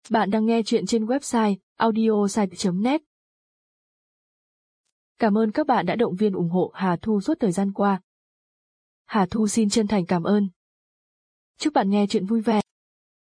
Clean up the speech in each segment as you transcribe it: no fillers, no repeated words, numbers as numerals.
Bạn đang nghe chuyện trên website audiosite.net. Cảm ơn các bạn đã động viên ủng hộ Hà Thu suốt thời gian qua. Hà Thu xin chân thành cảm ơn. Chúc bạn nghe chuyện vui vẻ.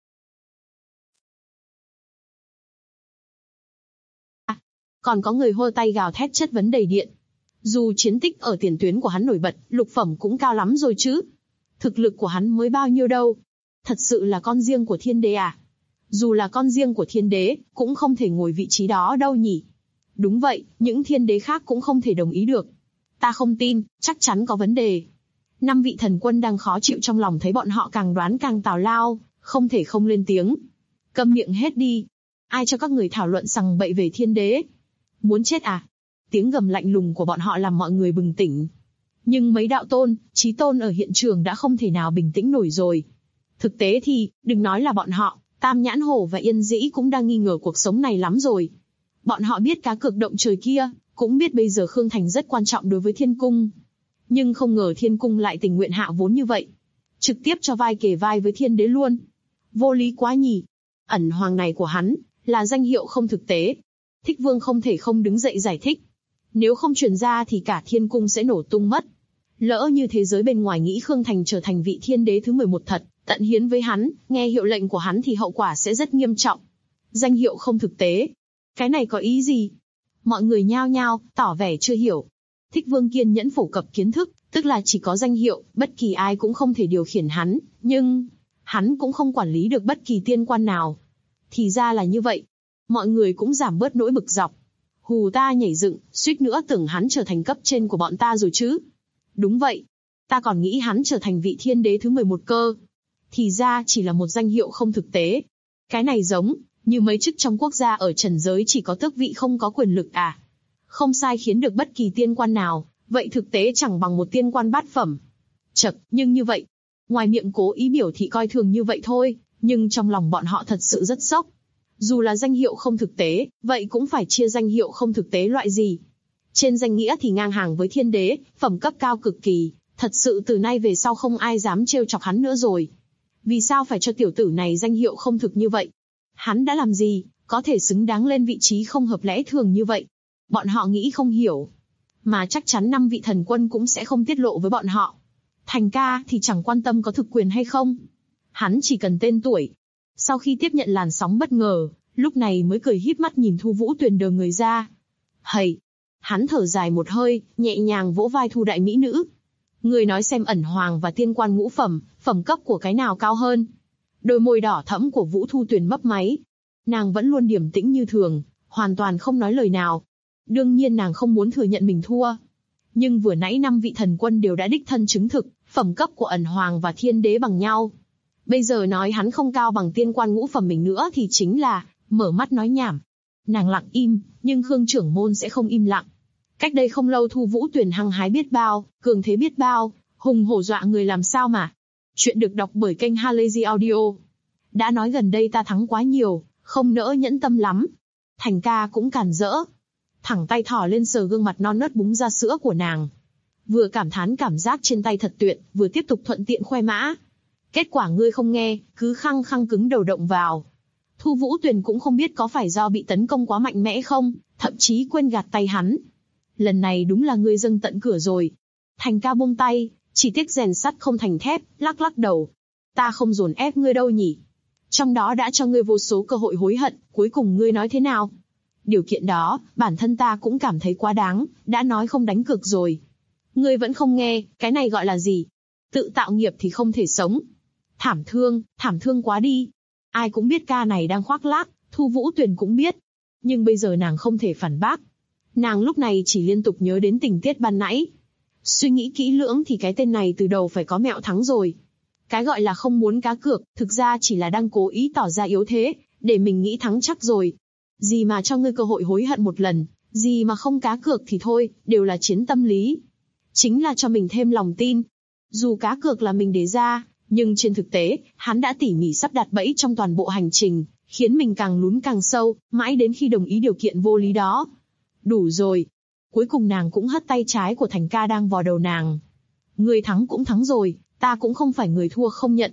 Còn có người hô tay gào thét chất vấn đầy điện. Dù chiến tích ở tiền tuyến của hắn nổi bật, lục phẩm cũng cao lắm rồi chứ. Thực lực của hắn mới bao nhiêu đâu. Thật sự là con riêng của thiên đế à? Dù là con riêng của thiên đế, cũng không thể ngồi vị trí đó đâu nhỉ. Đúng vậy, những thiên đế khác cũng không thể đồng ý được. Ta không tin, chắc chắn có vấn đề. 5 vị thần quân đang khó chịu trong lòng thấy bọn họ càng đoán càng tào lao, không thể không lên tiếng. Câm miệng hết đi. Ai cho các người thảo luận sằng bậy về thiên đế? Muốn chết à? Tiếng gầm lạnh lùng của bọn họ làm mọi người bừng tỉnh. Nhưng mấy đạo tôn, chí tôn ở hiện trường đã không thể nào bình tĩnh nổi rồi. Thực tế thì, đừng nói là bọn họ, Tam Nhãn Hổ và Yên Dĩ cũng đang nghi ngờ cuộc sống này lắm rồi. Bọn họ biết cá cược động trời kia, cũng biết bây giờ Khương Thành rất quan trọng đối với Thiên Cung. Nhưng không ngờ Thiên Cung lại tình nguyện hạ vốn như vậy. Trực tiếp cho vai kề vai với thiên đế luôn. Vô lý quá nhỉ. Ẩn hoàng này của hắn, là danh hiệu không thực tế. Thích Vương không thể không đứng dậy giải thích. Nếu không truyền ra thì cả Thiên Cung sẽ nổ tung mất. Lỡ như thế giới bên ngoài nghĩ Khương Thành trở thành vị thiên đế thứ 11 thật, tận hiến với hắn, nghe hiệu lệnh của hắn thì hậu quả sẽ rất nghiêm trọng. Danh hiệu không thực tế. Cái này có ý gì? Mọi người nhao nhao, tỏ vẻ chưa hiểu. Thích Vương kiên nhẫn phổ cập kiến thức, tức là chỉ có danh hiệu, bất kỳ ai cũng không thể điều khiển hắn, nhưng hắn cũng không quản lý được bất kỳ tiên quan nào. Thì ra là như vậy. Mọi người cũng giảm bớt nỗi bực dọc. Hù ta nhảy dựng, suýt nữa tưởng hắn trở thành cấp trên của bọn ta rồi chứ. Đúng vậy. Ta còn nghĩ hắn trở thành vị thiên đế thứ 11 cơ. Thì ra chỉ là một danh hiệu không thực tế. Cái này giống như mấy chức trong quốc gia ở trần giới chỉ có tước vị không có quyền lực à. Không sai khiến được bất kỳ tiên quan nào, vậy thực tế chẳng bằng một tiên quan bát phẩm. Chật, nhưng như vậy. Ngoài miệng cố ý biểu thị coi thường như vậy thôi, nhưng trong lòng bọn họ thật sự rất sốc. Dù là danh hiệu không thực tế, vậy cũng phải chia danh hiệu không thực tế loại gì. Trên danh nghĩa thì ngang hàng với thiên đế, phẩm cấp cao cực kỳ, thật sự từ nay về sau không ai dám trêu chọc hắn nữa rồi. Vì sao phải cho tiểu tử này danh hiệu không thực như vậy? Hắn đã làm gì, có thể xứng đáng lên vị trí không hợp lẽ thường như vậy? Bọn họ nghĩ không hiểu. Mà chắc chắn 5 vị thần quân cũng sẽ không tiết lộ với bọn họ. Thành ca thì chẳng quan tâm có thực quyền hay không. Hắn chỉ cần tên tuổi. Sau khi tiếp nhận làn sóng bất ngờ, lúc này mới cười híp mắt nhìn Thu Vũ Tuyền đờ người ra. Hầy! Hắn thở dài một hơi, nhẹ nhàng vỗ vai Thu đại mỹ nữ. Người nói xem ẩn hoàng và tiên quan ngũ phẩm, phẩm cấp của cái nào cao hơn? Đôi môi đỏ thẫm của Vũ Thu Tuyền mấp máy. Nàng vẫn luôn điềm tĩnh như thường, hoàn toàn không nói lời nào. Đương nhiên nàng không muốn thừa nhận mình thua. Nhưng vừa nãy 5 vị thần quân đều đã đích thân chứng thực, phẩm cấp của ẩn hoàng và thiên đế bằng nhau. Bây giờ nói hắn không cao bằng tiên quan ngũ phẩm mình nữa thì chính là mở mắt nói nhảm. Nàng lặng im, nhưng Khương trưởng môn sẽ không im lặng. Cách đây không lâu Thu Vũ Tuyền hăng hái biết bao, cường thế biết bao, hùng hổ dọa người làm sao mà. Chuyện được đọc bởi kênh Halazy Audio. Đã nói gần đây ta thắng quá nhiều, không nỡ nhẫn tâm lắm. Thành ca cũng càn rỡ. Thẳng tay thỏ lên sờ gương mặt non nớt búng ra sữa của nàng. Vừa cảm thán cảm giác trên tay thật tuyệt, vừa tiếp tục thuận tiện khoe mã. Kết quả ngươi không nghe, cứ khăng khăng cứng đầu động vào. Thu Vũ Tuyền cũng không biết có phải do bị tấn công quá mạnh mẽ không, thậm chí quên gạt tay hắn. Lần này đúng là ngươi dâng tận cửa rồi. Thành ca buông tay, chỉ tiếc rèn sắt không thành thép, lắc lắc đầu. Ta không dồn ép ngươi đâu nhỉ. Trong đó đã cho ngươi vô số cơ hội hối hận, cuối cùng ngươi nói thế nào? Điều kiện đó, bản thân ta cũng cảm thấy quá đáng, đã nói không đánh cược rồi. Ngươi vẫn không nghe, cái này gọi là gì? Tự tạo nghiệp thì không thể sống. Thảm thương quá đi. Ai cũng biết ca này đang khoác lác, Thu Vũ Tuyền cũng biết. Nhưng bây giờ nàng không thể phản bác. Nàng lúc này chỉ liên tục nhớ đến tình tiết ban nãy. Suy nghĩ kỹ lưỡng thì cái tên này từ đầu phải có mẹo thắng rồi. Cái gọi là không muốn cá cược, thực ra chỉ là đang cố ý tỏ ra yếu thế, để mình nghĩ thắng chắc rồi. Gì mà cho ngươi cơ hội hối hận một lần, gì mà không cá cược thì thôi, đều là chiến tâm lý. Chính là cho mình thêm lòng tin. Dù cá cược là mình đề ra, nhưng trên thực tế, hắn đã tỉ mỉ sắp đặt bẫy trong toàn bộ hành trình, khiến mình càng lún càng sâu, mãi đến khi đồng ý điều kiện vô lý đó. Đủ rồi. Cuối cùng nàng cũng hất tay trái của Thành ca đang vò đầu nàng. Ngươi thắng cũng thắng rồi, ta cũng không phải người thua không nhận.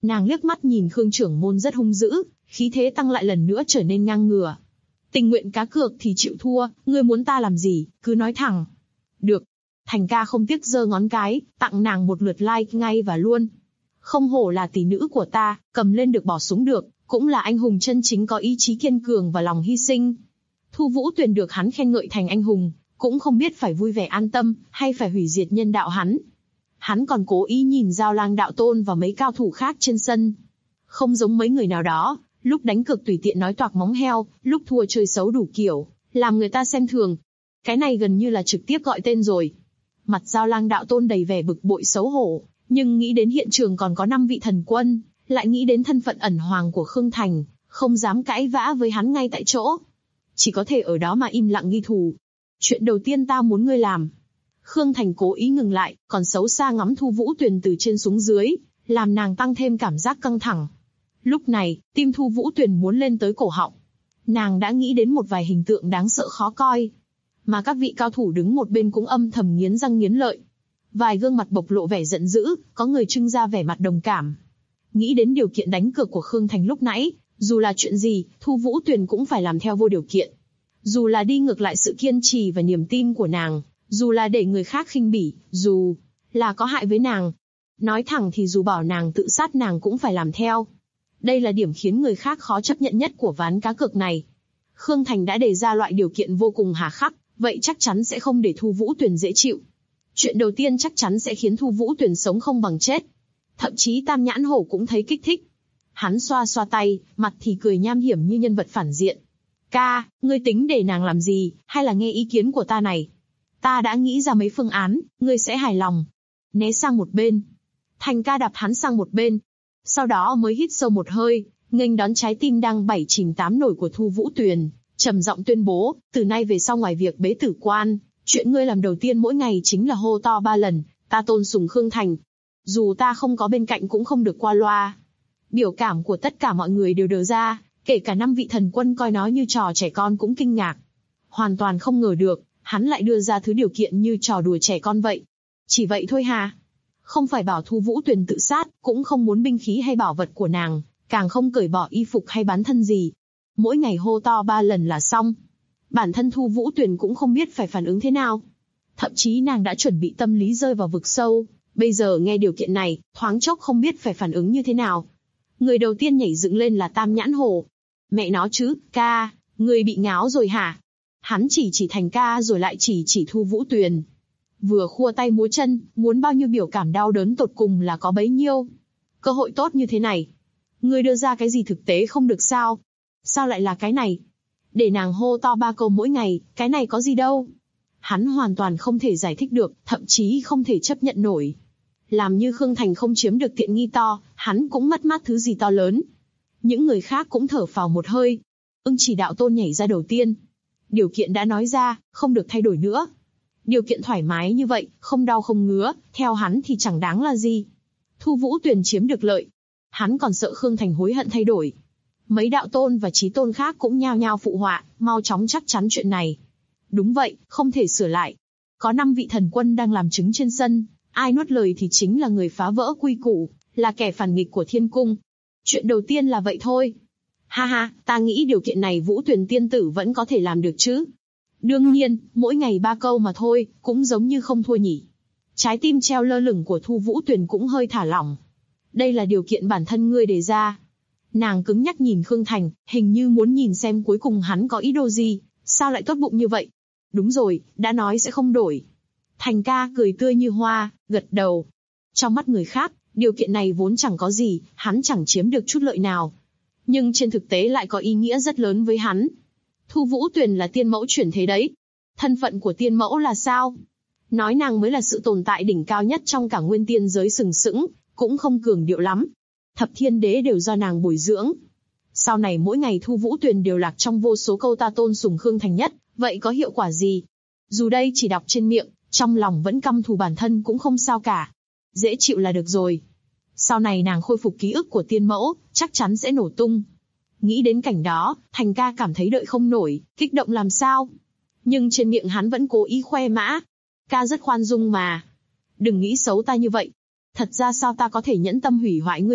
Nàng liếc mắt nhìn Khương trưởng môn rất hung dữ, khí thế tăng lại lần nữa trở nên ngang ngửa. Tình nguyện cá cược thì chịu thua, ngươi muốn ta làm gì, cứ nói thẳng. Được. Thành ca không tiếc giơ ngón cái, tặng nàng một lượt like ngay và luôn. Không hổ là tỷ nữ của ta, cầm lên được bỏ xuống được, cũng là anh hùng chân chính có ý chí kiên cường và lòng hy sinh. Thu Vũ Tuyền được hắn khen ngợi thành anh hùng, cũng không biết phải vui vẻ an tâm, hay phải hủy diệt nhân đạo hắn. Hắn còn cố ý nhìn Giao Lang đạo tôn và mấy cao thủ khác trên sân. Không giống mấy người nào đó, lúc đánh cược tùy tiện nói toạc móng heo, lúc thua chơi xấu đủ kiểu, làm người ta xem thường. Cái này gần như là trực tiếp gọi tên rồi. Mặt Giao Lang đạo tôn đầy vẻ bực bội xấu hổ, nhưng nghĩ đến hiện trường còn có 5 vị thần quân, lại nghĩ đến thân phận ẩn hoàng của Khương Thành, không dám cãi vã với hắn ngay tại chỗ. Chỉ có thể ở đó mà im lặng ghi thù. Chuyện đầu tiên ta muốn ngươi làm. Khương Thành cố ý ngừng lại, còn xấu xa ngắm Thu Vũ Tuyền từ trên xuống dưới, làm nàng tăng thêm cảm giác căng thẳng. Lúc này, tim Thu Vũ Tuyền muốn lên tới cổ họng. Nàng đã nghĩ đến một vài hình tượng đáng sợ khó coi. Mà các vị cao thủ đứng một bên cũng âm thầm nghiến răng nghiến lợi. Vài gương mặt bộc lộ vẻ giận dữ, có người trưng ra vẻ mặt đồng cảm. Nghĩ đến điều kiện đánh cược của Khương Thành lúc nãy, dù là chuyện gì, Thu Vũ Tuyền cũng phải làm theo vô điều kiện. Dù là đi ngược lại sự kiên trì và niềm tin của nàng, dù là để người khác khinh bỉ, dù là có hại với nàng. Nói thẳng thì dù bảo nàng tự sát nàng cũng phải làm theo. Đây là điểm khiến người khác khó chấp nhận nhất của ván cá cược này. Khương Thành đã đề ra loại điều kiện vô cùng hà khắc, vậy chắc chắn sẽ không để Thu Vũ Tuyền dễ chịu. Chuyện đầu tiên chắc chắn sẽ khiến Thu Vũ Tuyền sống không bằng chết. Thậm chí Tam Nhãn Hổ cũng thấy kích thích. Hắn xoa xoa tay, mặt thì cười nham hiểm như nhân vật phản diện. Ca, ngươi tính để nàng làm gì, hay là nghe ý kiến của ta này? Ta đã nghĩ ra mấy phương án, ngươi sẽ hài lòng. Né sang một bên. Thành ca đạp hắn sang một bên. Sau đó mới hít sâu một hơi, nghênh đón trái tim đang 7 chìm 8 nổi của Thu Vũ Tuyền, trầm giọng tuyên bố, từ nay về sau ngoài việc bế tử quan, chuyện ngươi làm đầu tiên mỗi ngày chính là hô to 3 lần, ta tôn sùng Khương Thành. Dù ta không có bên cạnh cũng không được qua loa. Biểu cảm của tất cả mọi người đều đờ ra, kể cả 5 vị thần quân coi nó như trò trẻ con cũng kinh ngạc. Hoàn toàn không ngờ được, hắn lại đưa ra thứ điều kiện như trò đùa trẻ con vậy. Chỉ vậy thôi hả? Không phải bảo Thu Vũ Tuyền tự sát, cũng không muốn binh khí hay bảo vật của nàng, càng không cởi bỏ y phục hay bán thân gì. Mỗi ngày hô to 3 lần là xong. Bản thân Thu Vũ Tuyền cũng không biết phải phản ứng thế nào. Thậm chí nàng đã chuẩn bị tâm lý rơi vào vực sâu, bây giờ nghe điều kiện này, thoáng chốc không biết phải phản ứng như thế nào. Người đầu tiên nhảy dựng lên là Tam Nhãn Hổ. Mẹ nó chứ, ca, người bị ngáo rồi hả? Hắn chỉ Thành ca rồi lại chỉ Thu Vũ Tuyền. Vừa khua tay múa chân, muốn bao nhiêu biểu cảm đau đớn tột cùng là có bấy nhiêu. Cơ hội tốt như thế này. Người đưa ra cái gì thực tế không được sao? Sao lại là cái này? Để nàng hô to 3 câu mỗi ngày, cái này có gì đâu? Hắn hoàn toàn không thể giải thích được, thậm chí không thể chấp nhận nổi. Làm như Khương Thành không chiếm được tiện nghi to, hắn cũng mất mát thứ gì to lớn. Những người khác cũng thở phào một hơi. Ưng Chỉ đạo tôn nhảy ra đầu tiên. Điều kiện đã nói ra, không được thay đổi nữa. Điều kiện thoải mái như vậy, không đau không ngứa, theo hắn thì chẳng đáng là gì. Thu Vũ Tuyền chiếm được lợi. Hắn còn sợ Khương Thành hối hận thay đổi. Mấy đạo tôn và chí tôn khác cũng nhao nhao phụ họa, mau chóng chắc chắn chuyện này. Đúng vậy, không thể sửa lại. Có 5 vị thần quân đang làm chứng trên sân, ai nuốt lời thì chính là người phá vỡ quy củ, là kẻ phản nghịch của thiên cung. Chuyện đầu tiên là vậy thôi. Ha ha, ta nghĩ điều kiện này Vũ Tuyền tiên tử vẫn có thể làm được chứ. Đương nhiên, mỗi ngày 3 câu mà thôi, cũng giống như không thua nhỉ. Trái tim treo lơ lửng của Thu Vũ Tuyền cũng hơi thả lỏng. Đây là điều kiện bản thân ngươi đề ra. Nàng cứng nhắc nhìn Khương Thành, hình như muốn nhìn xem cuối cùng hắn có ý đồ gì, sao lại tốt bụng như vậy. Đúng rồi, đã nói sẽ không đổi. Thành ca cười tươi như hoa, gật đầu. Trong mắt người khác, điều kiện này vốn chẳng có gì, hắn chẳng chiếm được chút lợi nào. Nhưng trên thực tế lại có ý nghĩa rất lớn với hắn. Thu Vũ Tuyền là tiên mẫu chuyển thế đấy. Thân phận của tiên mẫu là sao? Nói nàng mới là sự tồn tại đỉnh cao nhất trong cả nguyên tiên giới sừng sững, cũng không cường điệu lắm. Thập thiên đế đều do nàng bồi dưỡng. Sau này mỗi ngày Thu Vũ Tuyền đều lạc trong vô số câu ta tôn sùng Khương Thành nhất, vậy có hiệu quả gì? Dù đây chỉ đọc trên miệng, trong lòng vẫn căm thù bản thân cũng không sao cả. Dễ chịu là được rồi. Sau này nàng khôi phục ký ức của tiên mẫu, chắc chắn sẽ nổ tung. Nghĩ đến cảnh đó, Thành ca cảm thấy đợi không nổi, kích động làm sao. Nhưng trên miệng hắn vẫn cố ý khoe mã. Ca rất khoan dung mà. Đừng nghĩ xấu ta như vậy. Thật ra sao ta có thể nhẫn tâm hủy hoại ngươi được,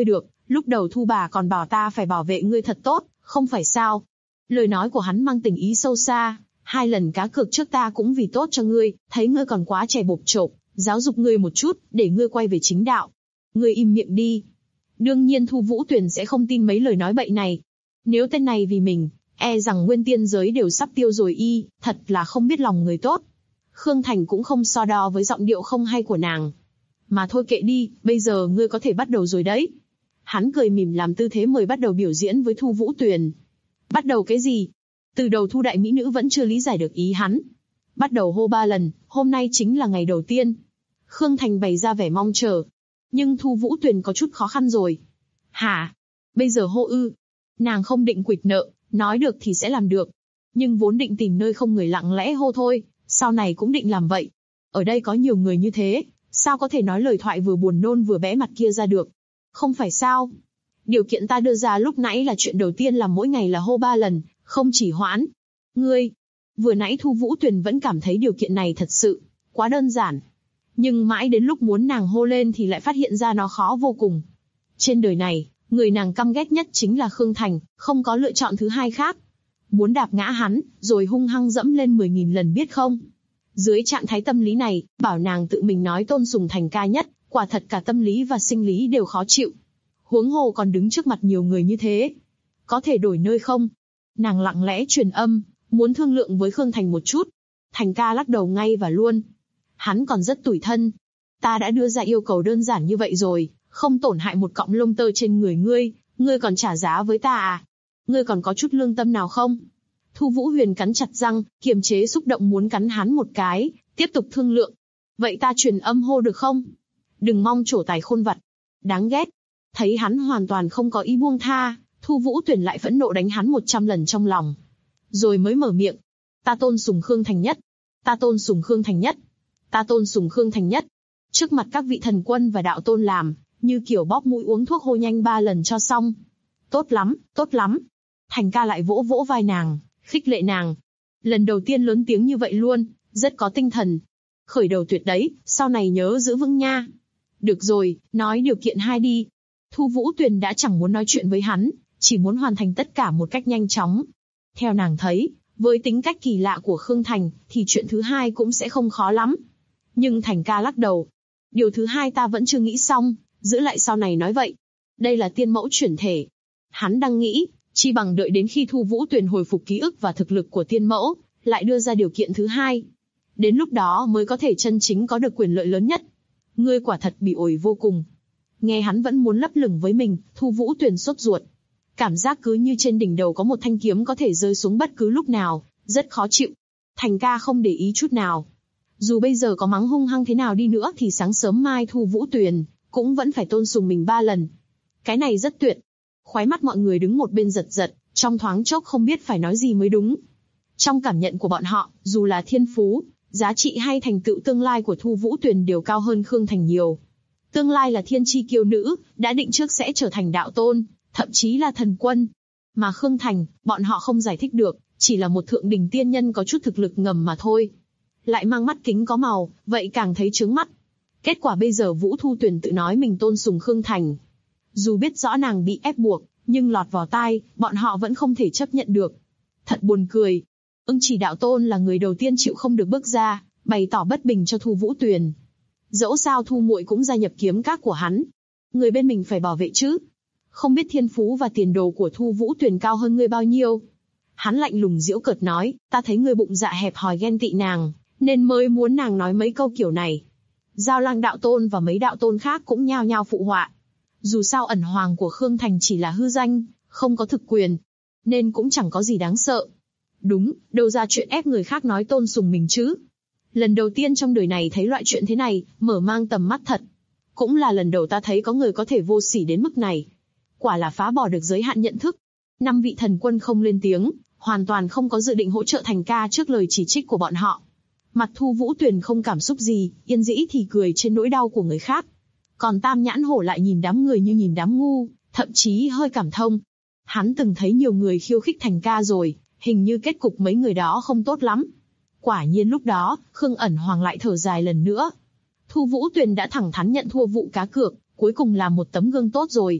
Lúc đầu Thu bà còn bảo ta phải bảo vệ ngươi thật tốt, không phải sao? Lời nói của hắn mang tình ý sâu xa, 2 lần cá cược trước ta cũng vì tốt cho ngươi, thấy ngươi còn quá trẻ bộp chộp, giáo dục ngươi một chút, để ngươi quay về chính đạo. Ngươi im miệng đi. Đương nhiên Thu Vũ Tuyền sẽ không tin mấy lời nói bậy này. Nếu tên này vì mình, e rằng nguyên tiên giới đều sắp tiêu rồi thật là không biết lòng người tốt. Khương Thành cũng không so đo với giọng điệu không hay của nàng. Mà thôi kệ đi, bây giờ ngươi có thể bắt đầu rồi đấy. Hắn cười mỉm làm tư thế mời bắt đầu biểu diễn với Thu Vũ Tuyền. Bắt đầu cái gì? Từ đầu Thu đại mỹ nữ vẫn chưa lý giải được ý hắn. Bắt đầu hô 3 lần, hôm nay chính là ngày đầu tiên. Khương Thành bày ra vẻ mong chờ. Nhưng Thu Vũ Tuyền có chút khó khăn rồi. Hả? Bây giờ hô ư? Nàng không định quỵt nợ, nói được thì sẽ làm được. Nhưng vốn định tìm nơi không người lặng lẽ hô thôi, sau này cũng định làm vậy. Ở đây có nhiều người như thế, sao có thể nói lời thoại vừa buồn nôn vừa bẽ mặt kia ra được? Không phải sao? Điều kiện ta đưa ra lúc nãy là chuyện đầu tiên là mỗi ngày là hô 3 lần, không chỉ hoãn. Ngươi, vừa nãy Thu Vũ Tuyền vẫn cảm thấy điều kiện này thật sự quá đơn giản. Nhưng mãi đến lúc muốn nàng hô lên thì lại phát hiện ra nó khó vô cùng. Trên đời này, người nàng căm ghét nhất chính là Khương Thành, không có lựa chọn thứ hai khác. Muốn đạp ngã hắn, rồi hung hăng dẫm lên 10.000 lần biết không? Dưới trạng thái tâm lý này, bảo nàng tự mình nói tôn sùng Thành ca nhất, quả thật cả tâm lý và sinh lý đều khó chịu. Huống hồ còn đứng trước mặt nhiều người như thế. Có thể đổi nơi không? Nàng lặng lẽ truyền âm, muốn thương lượng với Khương Thành một chút. Thành ca lắc đầu ngay và luôn. Hắn còn rất tủi thân. Ta đã đưa ra yêu cầu đơn giản như vậy rồi, không tổn hại một cọng lông tơ trên người ngươi còn trả giá với ta à? Ngươi còn có chút lương tâm nào không? Thu Vũ Huyền cắn chặt răng, kiềm chế xúc động muốn cắn hắn một cái, tiếp tục thương lượng. Vậy ta truyền âm hô được không? Đừng mong trổ tài khôn vặt. Đáng ghét. Thấy hắn hoàn toàn không có ý buông tha, Thu Vũ Tuyển lại phẫn nộ đánh hắn 100 lần trong lòng. Rồi mới mở miệng. Ta tôn sùng Khương Thành nhất. Ta tôn sùng Khương Thành nhất. Ta tôn sùng Khương Thành nhất. Trước mặt các vị thần quân và đạo tôn làm, như kiểu bóp mũi uống thuốc hô nhanh 3 lần cho xong. Tốt lắm, tốt lắm. Thành ca lại vỗ vỗ vai nàng, khích lệ nàng. Lần đầu tiên lớn tiếng như vậy luôn, rất có tinh thần. Khởi đầu tuyệt đấy, sau này nhớ giữ vững nha. Được rồi, nói điều kiện 2 đi. Thu Vũ Tuyền đã chẳng muốn nói chuyện với hắn, chỉ muốn hoàn thành tất cả một cách nhanh chóng. Theo nàng thấy, với tính cách kỳ lạ của Khương Thành, thì chuyện thứ 2 cũng sẽ không khó lắm. Nhưng Thành ca lắc đầu. Điều thứ 2 ta vẫn chưa nghĩ xong, giữ lại sau này nói vậy. Đây là tiên mẫu chuyển thể. Hắn đang nghĩ, chi bằng đợi đến khi Thu Vũ Tuyền hồi phục ký ức và thực lực của tiên mẫu, lại đưa ra điều kiện thứ 2. Đến lúc đó mới có thể chân chính có được quyền lợi lớn nhất. Ngươi quả thật bị ổi vô cùng. Nghe hắn vẫn muốn lấp lửng với mình, Thu Vũ Tuyền sốt ruột. Cảm giác cứ như trên đỉnh đầu có một thanh kiếm có thể rơi xuống bất cứ lúc nào, rất khó chịu. Thành ca không để ý chút nào. Dù bây giờ có mắng hung hăng thế nào đi nữa thì sáng sớm mai Thu Vũ Tuyền cũng vẫn phải tôn sùng mình 3 lần. Cái này rất tuyệt. Khóe mắt mọi người đứng một bên giật giật, trong thoáng chốc không biết phải nói gì mới đúng. Trong cảm nhận của bọn họ, dù là thiên phú, giá trị hay thành tựu tương lai của Thu Vũ Tuyền đều cao hơn Khương Thành nhiều. Tương lai là thiên chi kiêu nữ, đã định trước sẽ trở thành đạo tôn, thậm chí là thần quân. Mà Khương Thành, bọn họ không giải thích được, chỉ là một thượng đỉnh tiên nhân có chút thực lực ngầm mà thôi. Lại mang mắt kính có màu, vậy càng thấy chướng mắt. Kết quả bây giờ Vũ Thu Tuyền tự nói mình tôn sùng Khương Thành. Dù biết rõ nàng bị ép buộc, nhưng lọt vào tai, bọn họ vẫn không thể chấp nhận được. Thật buồn cười. Ưng Chỉ đạo tôn là người đầu tiên chịu không được bước ra, bày tỏ bất bình cho Thu Vũ Tuyền. Dẫu sao Thu muội cũng gia nhập kiếm các của hắn. Người bên mình phải bảo vệ chứ. Không biết thiên phú và tiền đồ của Thu Vũ Tuyền cao hơn ngươi bao nhiêu. Hắn lạnh lùng giễu cợt nói, ta thấy ngươi bụng dạ hẹp hòi ghen tị nàng, nên mới muốn nàng nói mấy câu kiểu này. Giao Lang đạo tôn và mấy đạo tôn khác cũng nhao nhao phụ họa. Dù sao ẩn hoàng của Khương Thành chỉ là hư danh, không có thực quyền, nên cũng chẳng có gì đáng sợ. Đúng, đâu ra chuyện ép người khác nói tôn sùng mình chứ. Lần đầu tiên trong đời này thấy loại chuyện thế này, mở mang tầm mắt thật. Cũng là lần đầu ta thấy có người có thể vô sỉ đến mức này. Quả là phá bỏ được giới hạn nhận thức. 5 vị thần quân không lên tiếng, hoàn toàn không có dự định hỗ trợ Thành ca trước lời chỉ trích của bọn họ. Mặt Thu Vũ Tuyền không cảm xúc gì, yên dĩ thì cười trên nỗi đau của người khác. Còn Tam Nhãn Hổ lại nhìn đám người như nhìn đám ngu, thậm chí hơi cảm thông. Hắn từng thấy nhiều người khiêu khích Thành ca rồi, hình như kết cục mấy người đó không tốt lắm. Quả nhiên lúc đó, Khương Ẩn Hoàng lại thở dài lần nữa. Thu Vũ Tuyền đã thẳng thắn nhận thua vụ cá cược, cuối cùng là một tấm gương tốt rồi.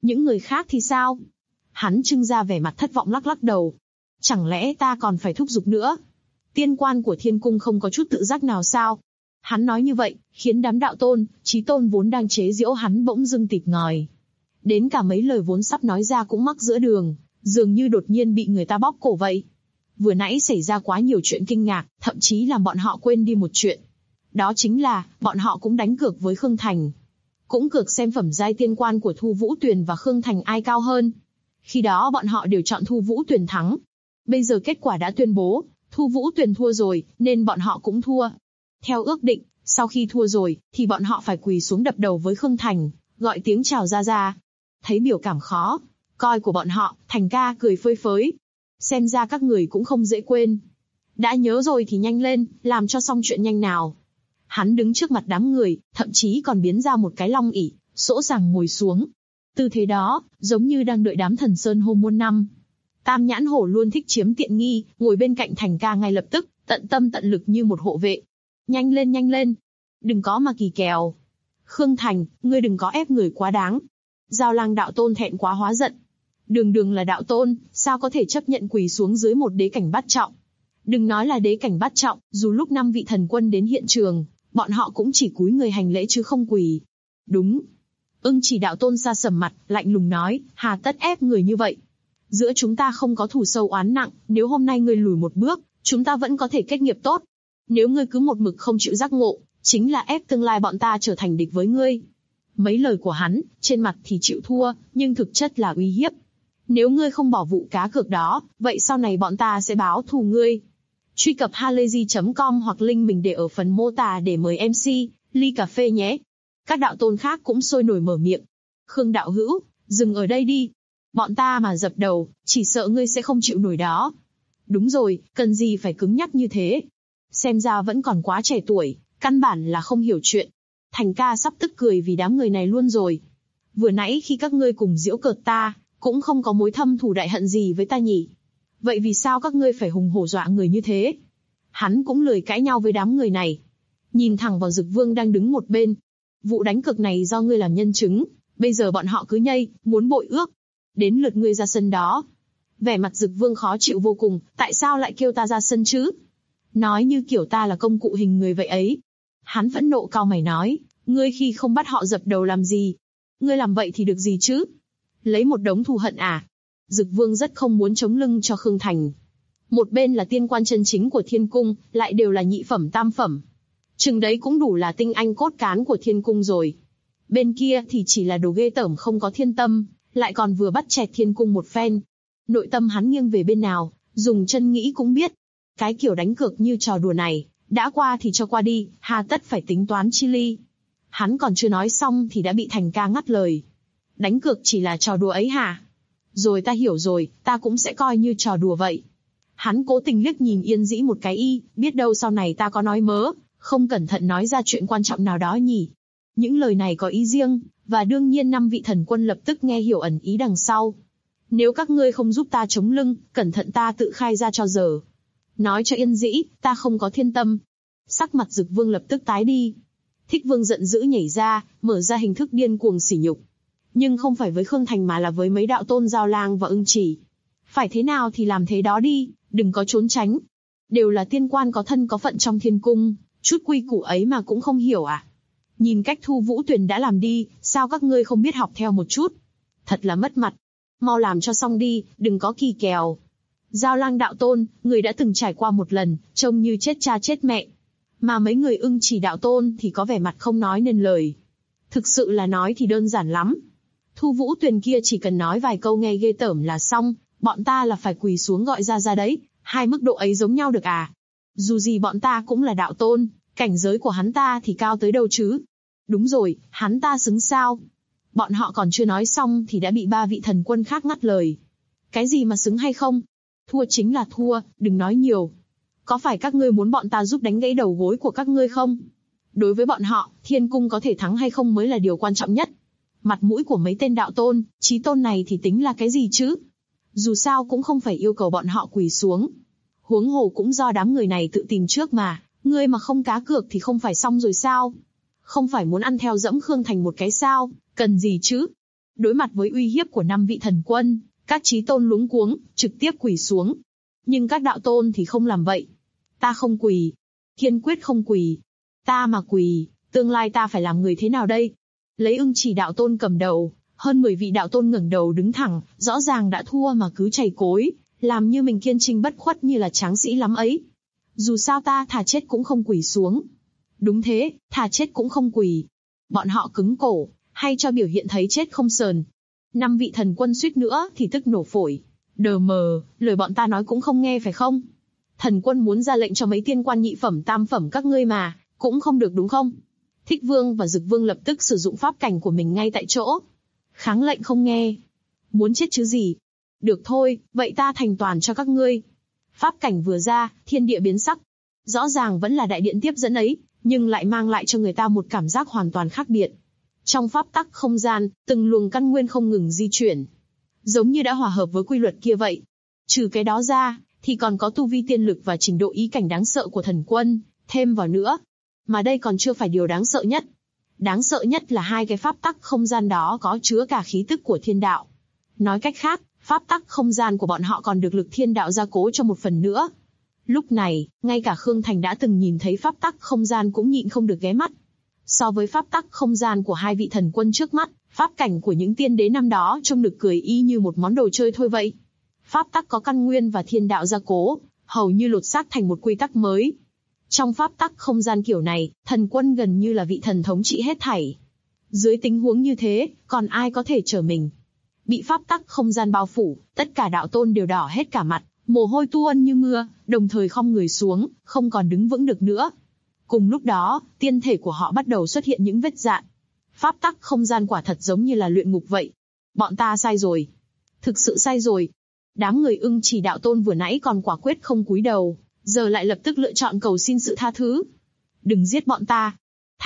Những người khác thì sao? Hắn trưng ra vẻ mặt thất vọng lắc lắc đầu. Chẳng lẽ ta còn phải thúc giục nữa? Tiên quan của thiên cung không có chút tự giác nào sao? Hắn nói như vậy, khiến đám đạo tôn, chí tôn vốn đang chế giễu hắn bỗng dưng tịt ngòi. Đến cả mấy lời vốn sắp nói ra cũng mắc giữa đường, dường như đột nhiên bị người ta bóp cổ vậy. Vừa nãy xảy ra quá nhiều chuyện kinh ngạc, thậm chí làm bọn họ quên đi một chuyện. Đó chính là, bọn họ cũng đánh cược với Khương Thành. Cũng cược xem phẩm giai tiên quan của Thu Vũ Tuyền và Khương Thành ai cao hơn. Khi đó bọn họ đều chọn Thu Vũ Tuyền thắng. Bây giờ kết quả đã tuyên bố, Thu Vũ Tuyền thua rồi, nên bọn họ cũng thua. Theo ước định, sau khi thua rồi, thì bọn họ phải quỳ xuống đập đầu với Khương Thành, gọi tiếng chào ra ra. Thấy biểu cảm khó coi của bọn họ, Thành ca cười phơi phới. Xem ra các người cũng không dễ quên. Đã nhớ rồi thì nhanh lên, làm cho xong chuyện nhanh nào. Hắn đứng trước mặt đám người, thậm chí còn biến ra một cái long ỷ, sỗ sàng ngồi xuống. Tư thế đó, giống như đang đợi đám thần sơn hôm muôn năm. Tam nhãn hổ luôn thích chiếm tiện nghi, ngồi bên cạnh Thành ca ngay lập tức, tận tâm tận lực như một hộ vệ. Nhanh lên nhanh lên. Đừng có mà kỳ kèo. Khương Thành, ngươi đừng có ép người quá đáng. Giao Lang đạo tôn thẹn quá hóa giận. Đường đường là đạo tôn, sao có thể chấp nhận quỳ xuống dưới một đế cảnh bát trọng. Đừng nói là đế cảnh bát trọng, dù lúc 5 vị thần quân đến hiện trường, bọn họ cũng chỉ cúi người hành lễ chứ không quỳ. Đúng. Ưng Chỉ đạo tôn sa sầm mặt, lạnh lùng nói, hà tất ép người như vậy. Giữa chúng ta không có thù sâu oán nặng, nếu hôm nay ngươi lùi một bước, chúng ta vẫn có thể kết nghiệp tốt. Nếu ngươi cứ một mực không chịu giác ngộ, chính là ép tương lai bọn ta trở thành địch với ngươi. Mấy lời của hắn, trên mặt thì chịu thua, nhưng thực chất là uy hiếp. Nếu ngươi không bỏ vụ cá cược đó, vậy sau này bọn ta sẽ báo thù ngươi. Truy cập halayzi.com hoặc link mình để ở phần mô tả để mời MC, ly cà phê nhé. Các đạo tôn khác cũng sôi nổi mở miệng. Khương đạo hữu, dừng ở đây đi. Bọn ta mà dập đầu, chỉ sợ ngươi sẽ không chịu nổi đó. Đúng rồi, cần gì phải cứng nhắc như thế. Xem ra vẫn còn quá trẻ tuổi, căn bản là không hiểu chuyện. Thành ca sắp tức cười vì đám người này luôn rồi. Vừa nãy khi các ngươi cùng giễu cợt ta, cũng không có mối thâm thù đại hận gì với ta nhỉ. Vậy vì sao các ngươi phải hùng hổ dọa người như thế? Hắn cũng lười cãi nhau với đám người này. Nhìn thẳng vào Dực Vương đang đứng một bên. Vụ đánh cược này do ngươi làm nhân chứng, bây giờ bọn họ cứ nhây, muốn bội ước. Đến lượt ngươi ra sân đó. Vẻ mặt Dực Vương khó chịu vô cùng, tại sao lại kêu ta ra sân chứ? Nói như kiểu ta là công cụ hình người vậy ấy. Hắn phẫn nộ cau mày nói, ngươi khi không bắt họ dập đầu làm gì? Ngươi làm vậy thì được gì chứ? Lấy một đống thù hận à? Dực Vương rất không muốn chống lưng cho Khương Thành. Một bên là tiên quan chân chính của thiên cung, lại đều là nhị phẩm tam phẩm. Chừng đấy cũng đủ là tinh anh cốt cán của thiên cung rồi. Bên kia thì chỉ là đồ ghê tởm không có thiên tâm, lại còn vừa bắt chẹt thiên cung một phen. Nội tâm hắn nghiêng về bên nào, dùng chân nghĩ cũng biết. Cái kiểu đánh cược như trò đùa này, đã qua thì cho qua đi, hà tất phải tính toán chi ly. Hắn còn chưa nói xong thì đã bị Thành ca ngắt lời. Đánh cược chỉ là trò đùa ấy hả? Rồi ta hiểu rồi, ta cũng sẽ coi như trò đùa vậy. Hắn cố tình liếc nhìn Yên Dĩ một cái biết đâu sau này ta có nói mớ, không cẩn thận nói ra chuyện quan trọng nào đó nhỉ. Những lời này có ý riêng, và đương nhiên 5 vị thần quân lập tức nghe hiểu ẩn ý đằng sau. Nếu các ngươi không giúp ta chống lưng, cẩn thận ta tự khai ra cho giờ. Nói cho Yên Dĩ, ta không có thiên tâm. Sắc mặt Dực Vương lập tức tái đi. Thích Vương giận dữ nhảy ra, mở ra hình thức điên cuồng sỉ nhục. Nhưng không phải với Khương Thành mà là với mấy đạo tôn Giao Lang và Ưng Chỉ. Phải thế nào thì làm thế đó đi, đừng có trốn tránh. Đều là tiên quan có thân có phận trong thiên cung, chút quy củ ấy mà cũng không hiểu à? Nhìn cách Thu Vũ Tuyền đã làm đi, sao các ngươi không biết học theo một chút? Thật là mất mặt. Mau làm cho xong đi, đừng có kỳ kèo. Giao Lang đạo tôn, người đã từng trải qua một lần, trông như chết cha chết mẹ. Mà mấy người Ưng Chỉ đạo tôn thì có vẻ mặt không nói nên lời. Thực sự là nói thì đơn giản lắm. Thu Vũ Tuyền kia chỉ cần nói vài câu nghe ghê tởm là xong, bọn ta là phải quỳ xuống gọi ra đấy, hai mức độ ấy giống nhau được à? Dù gì bọn ta cũng là đạo tôn, cảnh giới của hắn ta thì cao tới đâu chứ? Đúng rồi, hắn ta xứng sao? Bọn họ còn chưa nói xong thì đã bị 3 vị thần quân khác ngắt lời. Cái gì mà xứng hay không? Thua chính là thua, đừng nói nhiều. Có phải các ngươi muốn bọn ta giúp đánh gãy đầu gối của các ngươi không? Đối với bọn họ, thiên cung có thể thắng hay không mới là điều quan trọng nhất. Mặt mũi của mấy tên đạo tôn, chí tôn này thì tính là cái gì chứ? Dù sao cũng không phải yêu cầu bọn họ quỳ xuống. Huống hồ cũng do đám người này tự tìm trước mà, ngươi mà không cá cược thì không phải xong rồi sao? Không phải muốn ăn theo dẫm Khương Thành một cái sao, cần gì chứ? Đối mặt với uy hiếp của 5 vị thần quân, các chí tôn luống cuống, trực tiếp quỳ xuống. Nhưng các đạo tôn thì không làm vậy. Ta không quỳ. Kiên quyết không quỳ. Ta mà quỳ, tương lai ta phải làm người thế nào đây? Lấy Ưng Chỉ đạo tôn cầm đầu, hơn 10 vị đạo tôn ngẩng đầu đứng thẳng, rõ ràng đã thua mà cứ chày cối, làm như mình kiên trinh bất khuất như là tráng sĩ lắm ấy. Dù sao ta thà chết cũng không quỳ xuống. Đúng thế, thà chết cũng không quỳ. Bọn họ cứng cổ, hay cho biểu hiện thấy chết không sờn. 5 vị thần quân suýt nữa thì tức nổ phổi. Đờ mờ, lời bọn ta nói cũng không nghe phải không? Thần quân muốn ra lệnh cho mấy tiên quan nhị phẩm tam phẩm các ngươi mà, cũng không được đúng không? Thích Vương và Dực Vương lập tức sử dụng pháp cảnh của mình ngay tại chỗ. Kháng lệnh không nghe. Muốn chết chứ gì? Được thôi, vậy ta thành toàn cho các ngươi. Pháp cảnh vừa ra, thiên địa biến sắc. Rõ ràng vẫn là đại điện tiếp dẫn ấy, nhưng lại mang lại cho người ta một cảm giác hoàn toàn khác biệt. Trong pháp tắc không gian, từng luồng căn nguyên không ngừng di chuyển. Giống như đã hòa hợp với quy luật kia vậy. Trừ cái đó ra, thì còn có tu vi tiên lực và trình độ ý cảnh đáng sợ của thần quân, thêm vào nữa. Mà đây còn chưa phải điều đáng sợ nhất. Đáng sợ nhất là hai cái pháp tắc không gian đó có chứa cả khí tức của thiên đạo. Nói cách khác, pháp tắc không gian của bọn họ còn được lực thiên đạo gia cố cho một phần nữa. Lúc này, ngay cả Khương Thành đã từng nhìn thấy pháp tắc không gian cũng nhịn không được ghé mắt. So với pháp tắc không gian của hai vị thần quân trước mắt, pháp cảnh của những tiên đế năm đó trông nực cười y như một món đồ chơi thôi vậy. Pháp tắc có căn nguyên và thiên đạo gia cố, hầu như lột xác thành một quy tắc mới. Trong pháp tắc không gian kiểu này, thần quân gần như là vị thần thống trị hết thảy. Dưới tình huống như thế, còn ai có thể trở mình? Bị pháp tắc không gian bao phủ, tất cả đạo tôn đều đỏ hết cả mặt, mồ hôi tuôn như mưa, đồng thời khom người xuống, không còn đứng vững được nữa. Cùng lúc đó, tiên thể của họ bắt đầu xuất hiện những vết rạn. Pháp tắc không gian quả thật giống như là luyện ngục vậy. Bọn ta sai rồi. Thực sự sai rồi. Đám người Ưng Chỉ đạo tôn vừa nãy còn quả quyết không cúi đầu, giờ lại lập tức lựa chọn cầu xin sự tha thứ. Đừng giết bọn ta.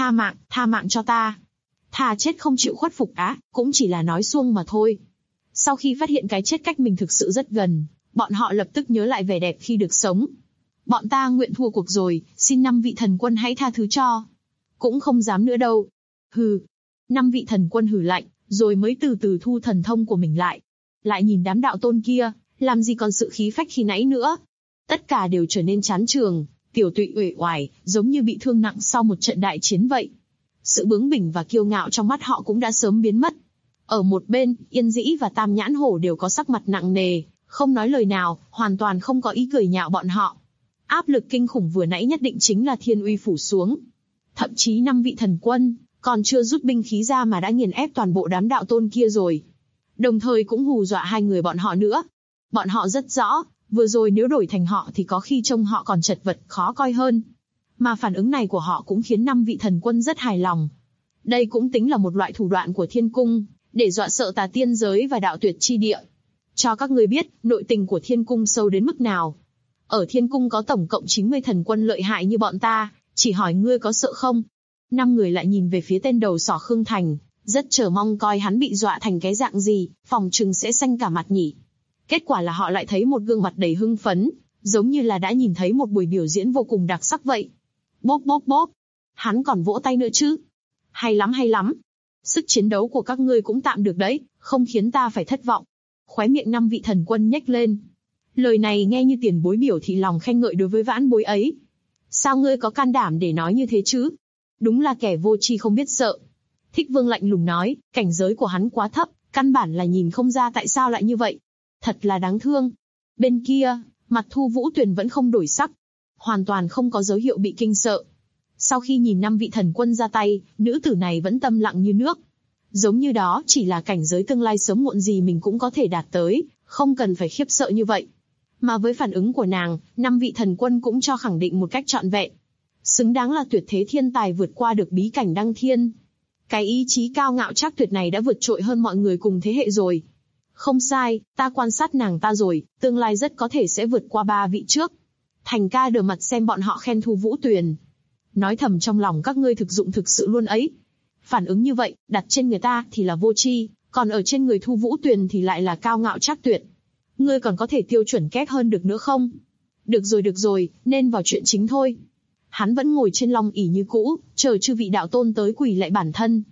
Tha mạng cho ta. Thà chết không chịu khuất phục á, cũng chỉ là nói suông mà thôi. Sau khi phát hiện cái chết cách mình thực sự rất gần, bọn họ lập tức nhớ lại vẻ đẹp khi được sống. Bọn ta nguyện thua cuộc rồi, xin 5 vị thần quân hãy tha thứ cho. Cũng không dám nữa đâu. Hừ. 5 vị thần quân hừ lạnh, rồi mới từ từ thu thần thông của mình lại. Lại nhìn đám đạo tôn kia, làm gì còn sự khí phách khi nãy nữa. Tất cả đều trở nên chán trường, tiểu tụy uể oải, giống như bị thương nặng sau một trận đại chiến vậy. Sự bướng bỉnh và kiêu ngạo trong mắt họ cũng đã sớm biến mất. Ở một bên, Yên Dĩ và Tam Nhãn Hổ đều có sắc mặt nặng nề, không nói lời nào, hoàn toàn không có ý cười nhạo bọn họ. Áp lực kinh khủng vừa nãy nhất định chính là thiên uy phủ xuống. Thậm chí 5 vị thần quân, còn chưa rút binh khí ra mà đã nghiền ép toàn bộ đám đạo tôn kia rồi. Đồng thời cũng hù dọa hai người bọn họ nữa. Bọn họ rất rõ, vừa rồi nếu đổi thành họ thì có khi trông họ còn chật vật khó coi hơn. Mà phản ứng này của họ cũng khiến 5 vị thần quân rất hài lòng. Đây cũng tính là một loại thủ đoạn của thiên cung, để dọa sợ tà tiên giới và đạo tuyệt chi địa. Cho các ngươi biết, nội tình của thiên cung sâu đến mức nào. Ở thiên cung có tổng cộng 90 thần quân lợi hại như bọn ta, chỉ hỏi ngươi có sợ không? 5 người lại nhìn về phía tên đầu sỏ Khương Thành, rất chờ mong coi hắn bị dọa thành cái dạng gì, phòng chừng sẽ xanh cả mặt nhỉ. Kết quả là họ lại thấy một gương mặt đầy hưng phấn, giống như là đã nhìn thấy một buổi biểu diễn vô cùng đặc sắc vậy. Bốp bốp bốp. Hắn còn vỗ tay nữa chứ. Hay lắm hay lắm. Sức chiến đấu của các ngươi cũng tạm được đấy, không khiến ta phải thất vọng. Khóe miệng 5 vị thần quân nhếch lên. Lời này nghe như tiền bối biểu thị lòng khen ngợi đối với vãn bối ấy. Sao ngươi có can đảm để nói như thế chứ? Đúng là kẻ vô tri không biết sợ. Thích Vương lạnh lùng nói, cảnh giới của hắn quá thấp, căn bản là nhìn không ra tại sao lại như vậy. Thật là đáng thương. Bên kia, mặt Thu Vũ Tuyền vẫn không đổi sắc. Hoàn toàn không có dấu hiệu bị kinh sợ. Sau khi nhìn 5 vị thần quân ra tay, nữ tử này vẫn tâm lặng như nước. Giống như đó chỉ là cảnh giới tương lai sớm muộn gì mình cũng có thể đạt tới, không cần phải khiếp sợ như vậy. Mà với phản ứng của nàng, 5 vị thần quân cũng cho khẳng định một cách trọn vẹn. Xứng đáng là tuyệt thế thiên tài vượt qua được bí cảnh đăng thiên. Cái ý chí cao ngạo trác tuyệt này đã vượt trội hơn mọi người cùng thế hệ rồi. Không sai, ta quan sát nàng ta rồi, tương lai rất có thể sẽ vượt qua 3 vị trước. Thành ca đờ mặt xem bọn họ khen Thu Vũ Tuyền. Nói thầm trong lòng các ngươi thực dụng thực sự luôn ấy. Phản ứng như vậy, đặt trên người ta thì là vô tri, còn ở trên người Thu Vũ Tuyền thì lại là cao ngạo trác tuyệt. Ngươi còn có thể tiêu chuẩn kép hơn được nữa không? Được rồi, nên vào chuyện chính thôi. Hắn vẫn ngồi trên long ỷ như cũ, chờ chư vị đạo tôn tới quỳ lạy bản thân.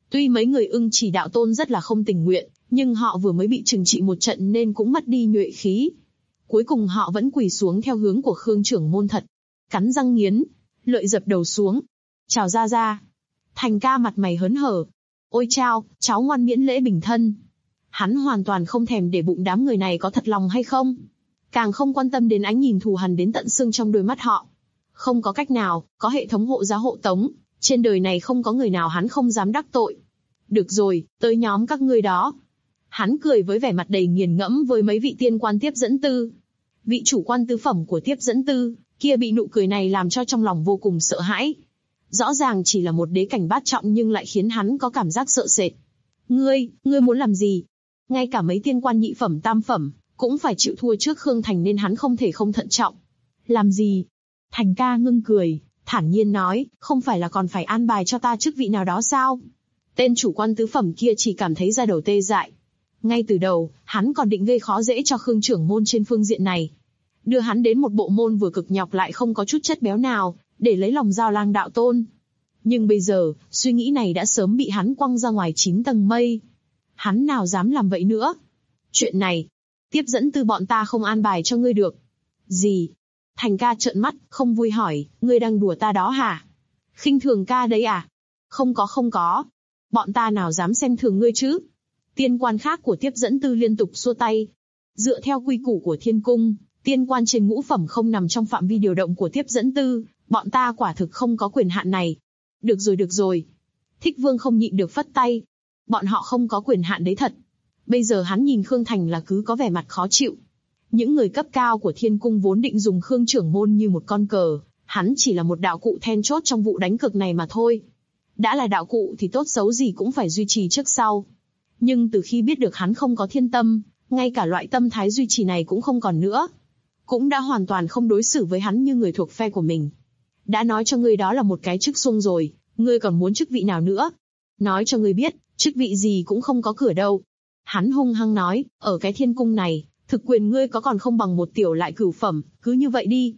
Tuy mấy người ưng chỉ đạo tôn rất là không tình nguyện, nhưng họ vừa mới bị trừng trị một trận nên cũng mất đi nhuệ khí. Cuối cùng họ vẫn quỳ xuống theo hướng của Khương trưởng môn thật. Cắn răng nghiến, lợi dập đầu xuống. Chào ra ra. Thành ca mặt mày hớn hở. Ôi chao, cháu ngoan miễn lễ bình thân. Hắn hoàn toàn không thèm để bụng đám người này có thật lòng hay không. Càng không quan tâm đến ánh nhìn thù hằn đến tận xương trong đôi mắt họ. Không có cách nào, có hệ thống hộ giá hộ tống. Trên đời này không có người nào hắn không dám đắc tội. Được rồi, tới nhóm các ngươi đó. Hắn cười với vẻ mặt đầy nghiền ngẫm với mấy vị tiên quan tiếp dẫn tư. Vị chủ quan tứ phẩm của tiếp dẫn tư, kia bị nụ cười này làm cho trong lòng vô cùng sợ hãi. Rõ ràng chỉ là một đế cảnh bát trọng nhưng lại khiến hắn có cảm giác sợ sệt. Ngươi muốn làm gì? Ngay cả mấy tiên quan nhị phẩm tam phẩm, cũng phải chịu thua trước Khương Thành nên hắn không thể không thận trọng. Làm gì? Thành ca ngưng cười, thản nhiên nói, không phải là còn phải an bài cho ta chức vị nào đó sao? Tên chủ quan tứ phẩm kia chỉ cảm thấy da đầu tê dại. Ngay từ đầu, hắn còn định gây khó dễ cho Khương trưởng môn trên phương diện này. Đưa hắn đến một bộ môn vừa cực nhọc lại không có chút chất béo nào, để lấy lòng Giao Lang đạo tôn. Nhưng bây giờ, suy nghĩ này đã sớm bị hắn quăng ra ngoài 9 tầng mây. Hắn nào dám làm vậy nữa? Chuyện này, tiếp dẫn tư bọn ta không an bài cho ngươi được. Gì? Thành ca trợn mắt, không vui hỏi, ngươi đang đùa ta đó hả? Khinh thường ca đấy à? Không có. Bọn ta nào dám xem thường ngươi chứ? Tiên quan khác của tiếp dẫn tư liên tục xua tay. Dựa theo quy củ của thiên cung, tiên quan trên ngũ phẩm không nằm trong phạm vi điều động của tiếp dẫn tư, bọn ta quả thực không có quyền hạn này. Được rồi. Thích Vương không nhịn được phất tay. Bọn họ không có quyền hạn đấy thật. Bây giờ hắn nhìn Khương Thành là cứ có vẻ mặt khó chịu. Những người cấp cao của thiên cung vốn định dùng Khương trưởng môn như một con cờ, hắn chỉ là một đạo cụ then chốt trong vụ đánh cược này mà thôi. Đã là đạo cụ thì tốt xấu gì cũng phải duy trì trước sau. Nhưng từ khi biết được hắn không có thiên tâm, ngay cả loại tâm thái duy trì này cũng không còn nữa. Cũng đã hoàn toàn không đối xử với hắn như người thuộc phe của mình. Đã nói cho ngươi đó là một cái chức xuông rồi, ngươi còn muốn chức vị nào nữa? Nói cho ngươi biết, chức vị gì cũng không có cửa đâu. Hắn hung hăng nói, ở cái thiên cung này, thực quyền ngươi có còn không bằng một tiểu lại cửu phẩm, cứ như vậy đi.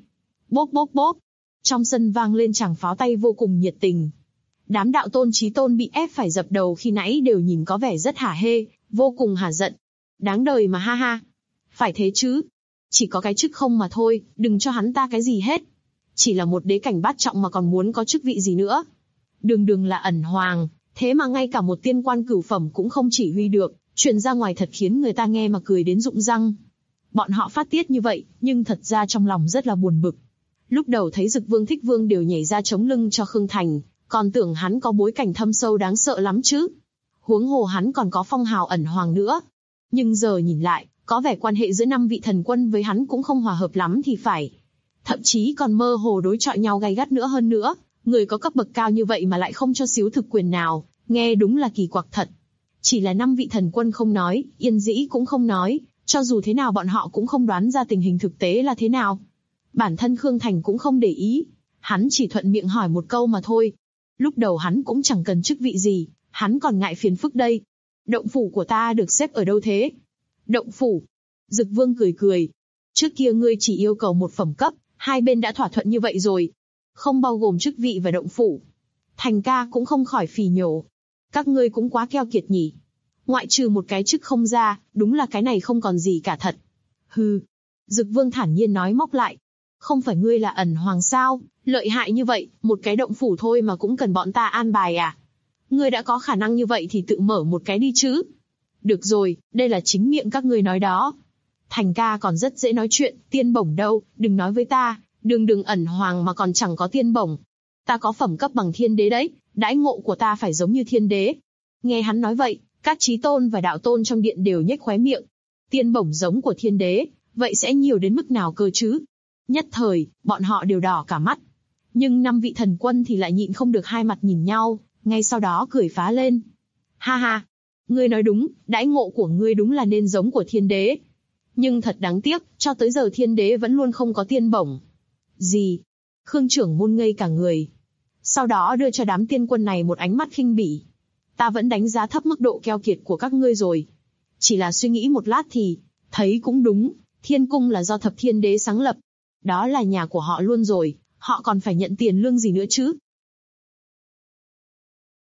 Bốp. Trong sân vang lên tràng pháo tay vô cùng nhiệt tình. Đám đạo tôn chí tôn bị ép phải dập đầu khi nãy đều nhìn có vẻ rất hả hê, vô cùng hả giận. Đáng đời mà ha ha. Phải thế chứ. Chỉ có cái chức không mà thôi, đừng cho hắn ta cái gì hết. Chỉ là một đế cảnh bát trọng mà còn muốn có chức vị gì nữa. Đường là ẩn hoàng, thế mà ngay cả một tiên quan cửu phẩm cũng không chỉ huy được, truyền ra ngoài thật khiến người ta nghe mà cười đến rụng răng. Bọn họ phát tiết như vậy, nhưng thật ra trong lòng rất là buồn bực. Lúc đầu thấy Dực Vương Thích Vương đều nhảy ra chống lưng cho Khương Thành, còn tưởng hắn có bối cảnh thâm sâu đáng sợ lắm chứ. Huống hồ hắn còn có phong hào ẩn hoàng nữa. Nhưng giờ nhìn lại, có vẻ quan hệ giữa 5 vị thần quân với hắn cũng không hòa hợp lắm thì phải. Thậm chí còn mơ hồ đối chọi nhau gay gắt nữa hơn nữa. Người có cấp bậc cao như vậy mà lại không cho xíu thực quyền nào, nghe đúng là kỳ quặc thật. Chỉ là 5 vị thần quân không nói, Yên Dĩ cũng không nói, cho dù thế nào bọn họ cũng không đoán ra tình hình thực tế là thế nào. Bản thân Khương Thành cũng không để ý, hắn chỉ thuận miệng hỏi một câu mà thôi. Lúc đầu hắn cũng chẳng cần chức vị gì, hắn còn ngại phiền phức đây. Động phủ của ta được xếp ở đâu thế? Động phủ. Dực Vương cười. Trước kia ngươi chỉ yêu cầu một phẩm cấp, hai bên đã thỏa thuận như vậy rồi. Không bao gồm chức vị và động phủ. Thành ca cũng không khỏi phì nhổ. Các ngươi cũng quá keo kiệt nhỉ. Ngoại trừ một cái chức không ra, đúng là cái này không còn gì cả thật. Hừ. Dực Vương thản nhiên nói móc lại. Không phải ngươi là ẩn hoàng sao, lợi hại như vậy, một cái động phủ thôi mà cũng cần bọn ta an bài à? Ngươi đã có khả năng như vậy thì tự mở một cái đi chứ. Được rồi, đây là chính miệng các ngươi nói đó. Thành ca còn rất dễ nói chuyện, tiên bổng đâu, đừng nói với ta, đừng ẩn hoàng mà còn chẳng có tiên bổng. Ta có phẩm cấp bằng thiên đế đấy, đãi ngộ của ta phải giống như thiên đế. Nghe hắn nói vậy, các chí tôn và đạo tôn trong điện đều nhếch khóe miệng. Tiên bổng giống của thiên đế, vậy sẽ nhiều đến mức nào cơ chứ? Nhất thời, bọn họ đều đỏ cả mắt. Nhưng 5 vị thần quân thì lại nhịn không được hai mặt nhìn nhau, ngay sau đó cười phá lên. Ha ha, ngươi nói đúng, đãi ngộ của ngươi đúng là nên giống của thiên đế. Nhưng thật đáng tiếc, cho tới giờ thiên đế vẫn luôn không có tiên bổng. Gì? Khương trưởng môn ngây cả người. Sau đó đưa cho đám tiên quân này một ánh mắt khinh bỉ. Ta vẫn đánh giá thấp mức độ keo kiệt của các ngươi rồi. Chỉ là suy nghĩ một lát thì, thấy cũng đúng, thiên cung là do thập thiên đế sáng lập. Đó là nhà của họ luôn rồi, họ còn phải nhận tiền lương gì nữa chứ?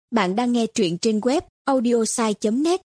Bạn đang nghe truyện trên web audiosai.net.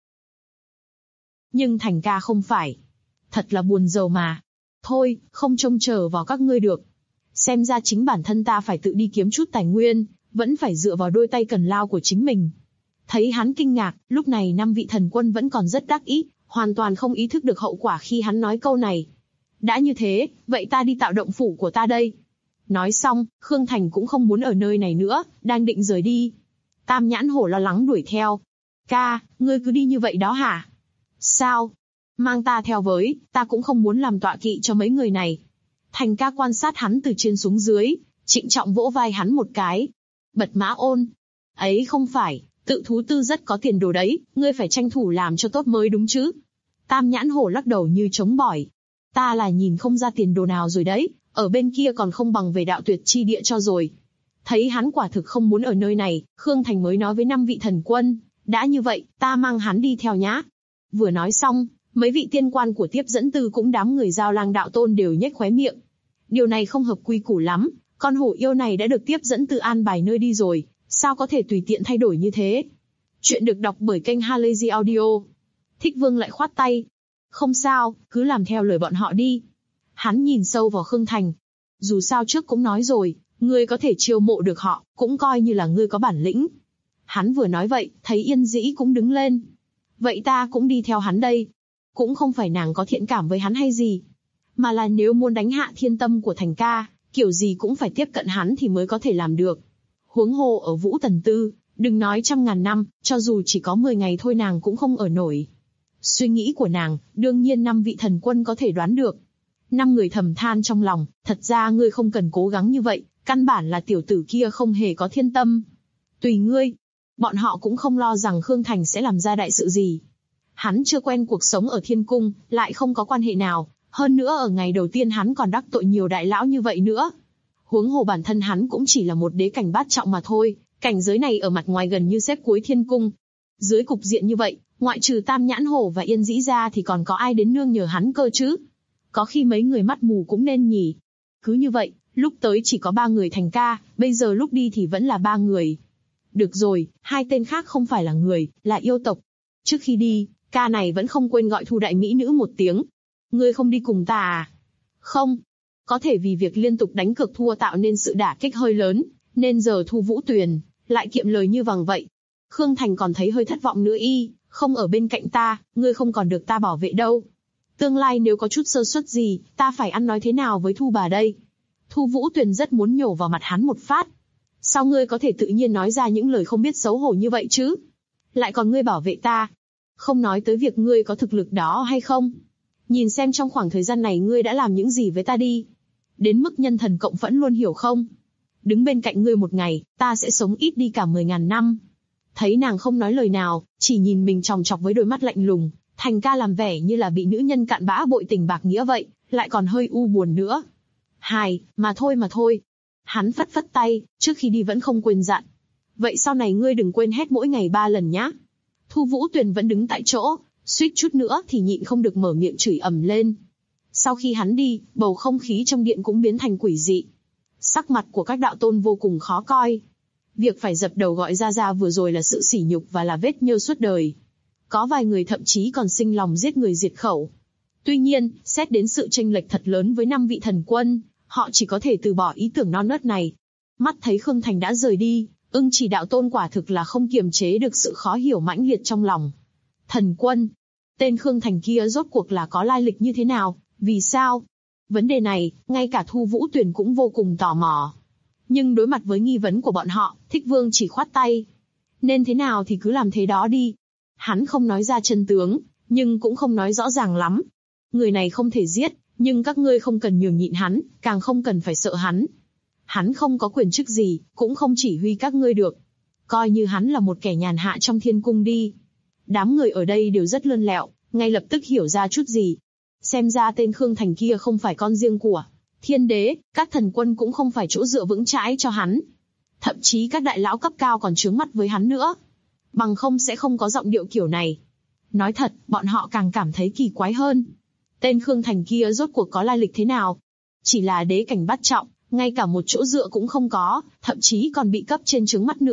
Nhưng Thành ca không phải. Thật là buồn rầu mà. Thôi, không trông chờ vào các ngươi được. Xem ra chính bản thân ta phải tự đi kiếm chút tài nguyên, vẫn phải dựa vào đôi tay cần lao của chính mình. Thấy hắn kinh ngạc, lúc này 5 vị thần quân vẫn còn rất đắc ý, hoàn toàn không ý thức được hậu quả khi hắn nói câu này. Đã như thế, vậy ta đi tạo động phủ của ta đây. Nói xong, Khương Thành cũng không muốn ở nơi này nữa, đang định rời đi. Tam Nhãn Hổ lo lắng đuổi theo. Ca, ngươi cứ đi như vậy đó hả? Sao? Mang ta theo với, ta cũng không muốn làm tọa kỵ cho mấy người này. Thành ca quan sát hắn từ trên xuống dưới, trịnh trọng vỗ vai hắn một cái. Bật Mã Ôn. Ấy không phải, tự thú tư rất có tiền đồ đấy, ngươi phải tranh thủ làm cho tốt mới đúng chứ. Tam Nhãn Hổ lắc đầu như chống bỏi. Ta là nhìn không ra tiền đồ nào rồi đấy, ở bên kia còn không bằng về đạo tuyệt chi địa cho rồi. Thấy hắn quả thực không muốn ở nơi này, Khương Thành mới nói với 5 vị thần quân, đã như vậy, ta mang hắn đi theo nhá. Vừa nói xong, mấy vị tiên quan của tiếp dẫn tư cũng đám người Giao Lang đạo tôn đều nhếch khóe miệng. Điều này không hợp quy củ lắm, con hổ yêu này đã được tiếp dẫn tư an bài nơi đi rồi, sao có thể tùy tiện thay đổi như thế. Chuyện được đọc bởi kênh Halazy Audio. Thích Vương lại khoát tay. Không sao, cứ làm theo lời bọn họ đi. Hắn nhìn sâu vào Khương Thành. Dù sao trước cũng nói rồi, ngươi có thể chiêu mộ được họ, cũng coi như là ngươi có bản lĩnh. Hắn vừa nói vậy, thấy Yên Dĩ cũng đứng lên. Vậy ta cũng đi theo hắn đây. Cũng không phải nàng có thiện cảm với hắn hay gì, mà là nếu muốn đánh hạ thiên tâm của Thành ca, kiểu gì cũng phải tiếp cận hắn thì mới có thể làm được. Huống hồ ở Vũ Tần Tư, đừng nói 100.000 năm, cho dù chỉ có 10 ngày thôi nàng cũng không ở nổi. Suy nghĩ của nàng, đương nhiên 5 vị thần quân có thể đoán được. 5 người thầm than trong lòng, thật ra ngươi không cần cố gắng như vậy, căn bản là tiểu tử kia không hề có thiên tâm. Tùy ngươi. Bọn họ cũng không lo rằng Khương Thành sẽ làm ra đại sự gì. Hắn chưa quen cuộc sống ở thiên cung, lại không có quan hệ nào, hơn nữa ở ngày đầu tiên hắn còn đắc tội nhiều đại lão như vậy nữa. Huống hồ bản thân hắn cũng chỉ là một đế cảnh bát trọng mà thôi, cảnh giới này ở mặt ngoài gần như xếp cuối thiên cung. Dưới cục diện như vậy, ngoại trừ Tam Nhãn Hổ và Yên Dĩ ra thì còn có ai đến nương nhờ hắn cơ chứ? Có khi mấy người mắt mù cũng nên nhỉ. Cứ như vậy, lúc tới chỉ có 3 người Thành ca, bây giờ lúc đi thì vẫn là 3 người. Được rồi, 2 tên khác không phải là người, là yêu tộc. Trước khi đi, ca này vẫn không quên gọi Thu đại mỹ nữ một tiếng. Ngươi không đi cùng ta à? Không. Có thể vì việc liên tục đánh cược thua tạo nên sự đả kích hơi lớn, nên giờ Thu Vũ Tuyền lại kiệm lời như vàng vậy. Khương Thành còn thấy hơi thất vọng nữa y, không ở bên cạnh ta, ngươi không còn được ta bảo vệ đâu. Tương lai nếu có chút sơ suất gì, ta phải ăn nói thế nào với Thu bà đây? Thu Vũ Tuyền rất muốn nhổ vào mặt hắn một phát. Sao ngươi có thể tự nhiên nói ra những lời không biết xấu hổ như vậy chứ? Lại còn ngươi bảo vệ ta. Không nói tới việc ngươi có thực lực đó hay không. Nhìn xem trong khoảng thời gian này ngươi đã làm những gì với ta đi. Đến mức nhân thần cộng phẫn luôn hiểu không? Đứng bên cạnh ngươi một ngày, ta sẽ sống ít đi cả 10.000 năm. Thấy nàng không nói lời nào, chỉ nhìn mình chòng chọc với đôi mắt lạnh lùng, Thành ca làm vẻ như là bị nữ nhân cạn bã bội tình bạc nghĩa vậy, lại còn hơi u buồn nữa. Hài, mà thôi. Hắn phất phất tay, trước khi đi vẫn không quên dặn. Vậy sau này ngươi đừng quên hét mỗi ngày 3 lần nhá. Thu Vũ Tuyền vẫn đứng tại chỗ, suýt chút nữa thì nhịn không được mở miệng chửi ầm lên. Sau khi hắn đi, bầu không khí trong điện cũng biến thành quỷ dị. Sắc mặt của các đạo tôn vô cùng khó coi. Việc phải dập đầu gọi ra vừa rồi là sự sỉ nhục và là vết nhơ suốt đời. Có vài người thậm chí còn sinh lòng giết người diệt khẩu. Tuy nhiên, xét đến sự chênh lệch thật lớn với 5 vị thần quân, họ chỉ có thể từ bỏ ý tưởng non nớt này. Mắt thấy Khương Thành đã rời đi, Ưng Chỉ đạo tôn quả thực là không kiềm chế được sự khó hiểu mãnh liệt trong lòng. Thần quân, tên Khương Thành kia rốt cuộc là có lai lịch như thế nào, vì sao? Vấn đề này, ngay cả Thu Vũ Tuyền cũng vô cùng tò mò. Nhưng đối mặt với nghi vấn của bọn họ, Thích Vương chỉ khoát tay. Nên thế nào thì cứ làm thế đó đi. Hắn không nói ra chân tướng, nhưng cũng không nói rõ ràng lắm. Người này không thể giết, nhưng các ngươi không cần nhường nhịn hắn, càng không cần phải sợ hắn. Hắn không có quyền chức gì, cũng không chỉ huy các ngươi được. Coi như hắn là một kẻ nhàn hạ trong thiên cung đi. Đám người ở đây đều rất lươn lẹo, ngay lập tức hiểu ra chút gì. Xem ra tên Khương Thành kia không phải con riêng của Thiên Đế, các thần quân cũng không phải chỗ dựa vững chãi cho hắn. Thậm chí các đại lão cấp cao còn chướng mắt với hắn nữa. Bằng không sẽ không có giọng điệu kiểu này. Nói thật, bọn họ càng cảm thấy kỳ quái hơn. Tên Khương Thành kia rốt cuộc có lai lịch thế nào? Chỉ là đế cảnh bát trọng, ngay cả một chỗ dựa cũng không có, thậm chí còn bị cấp trên chướng mắt nữa.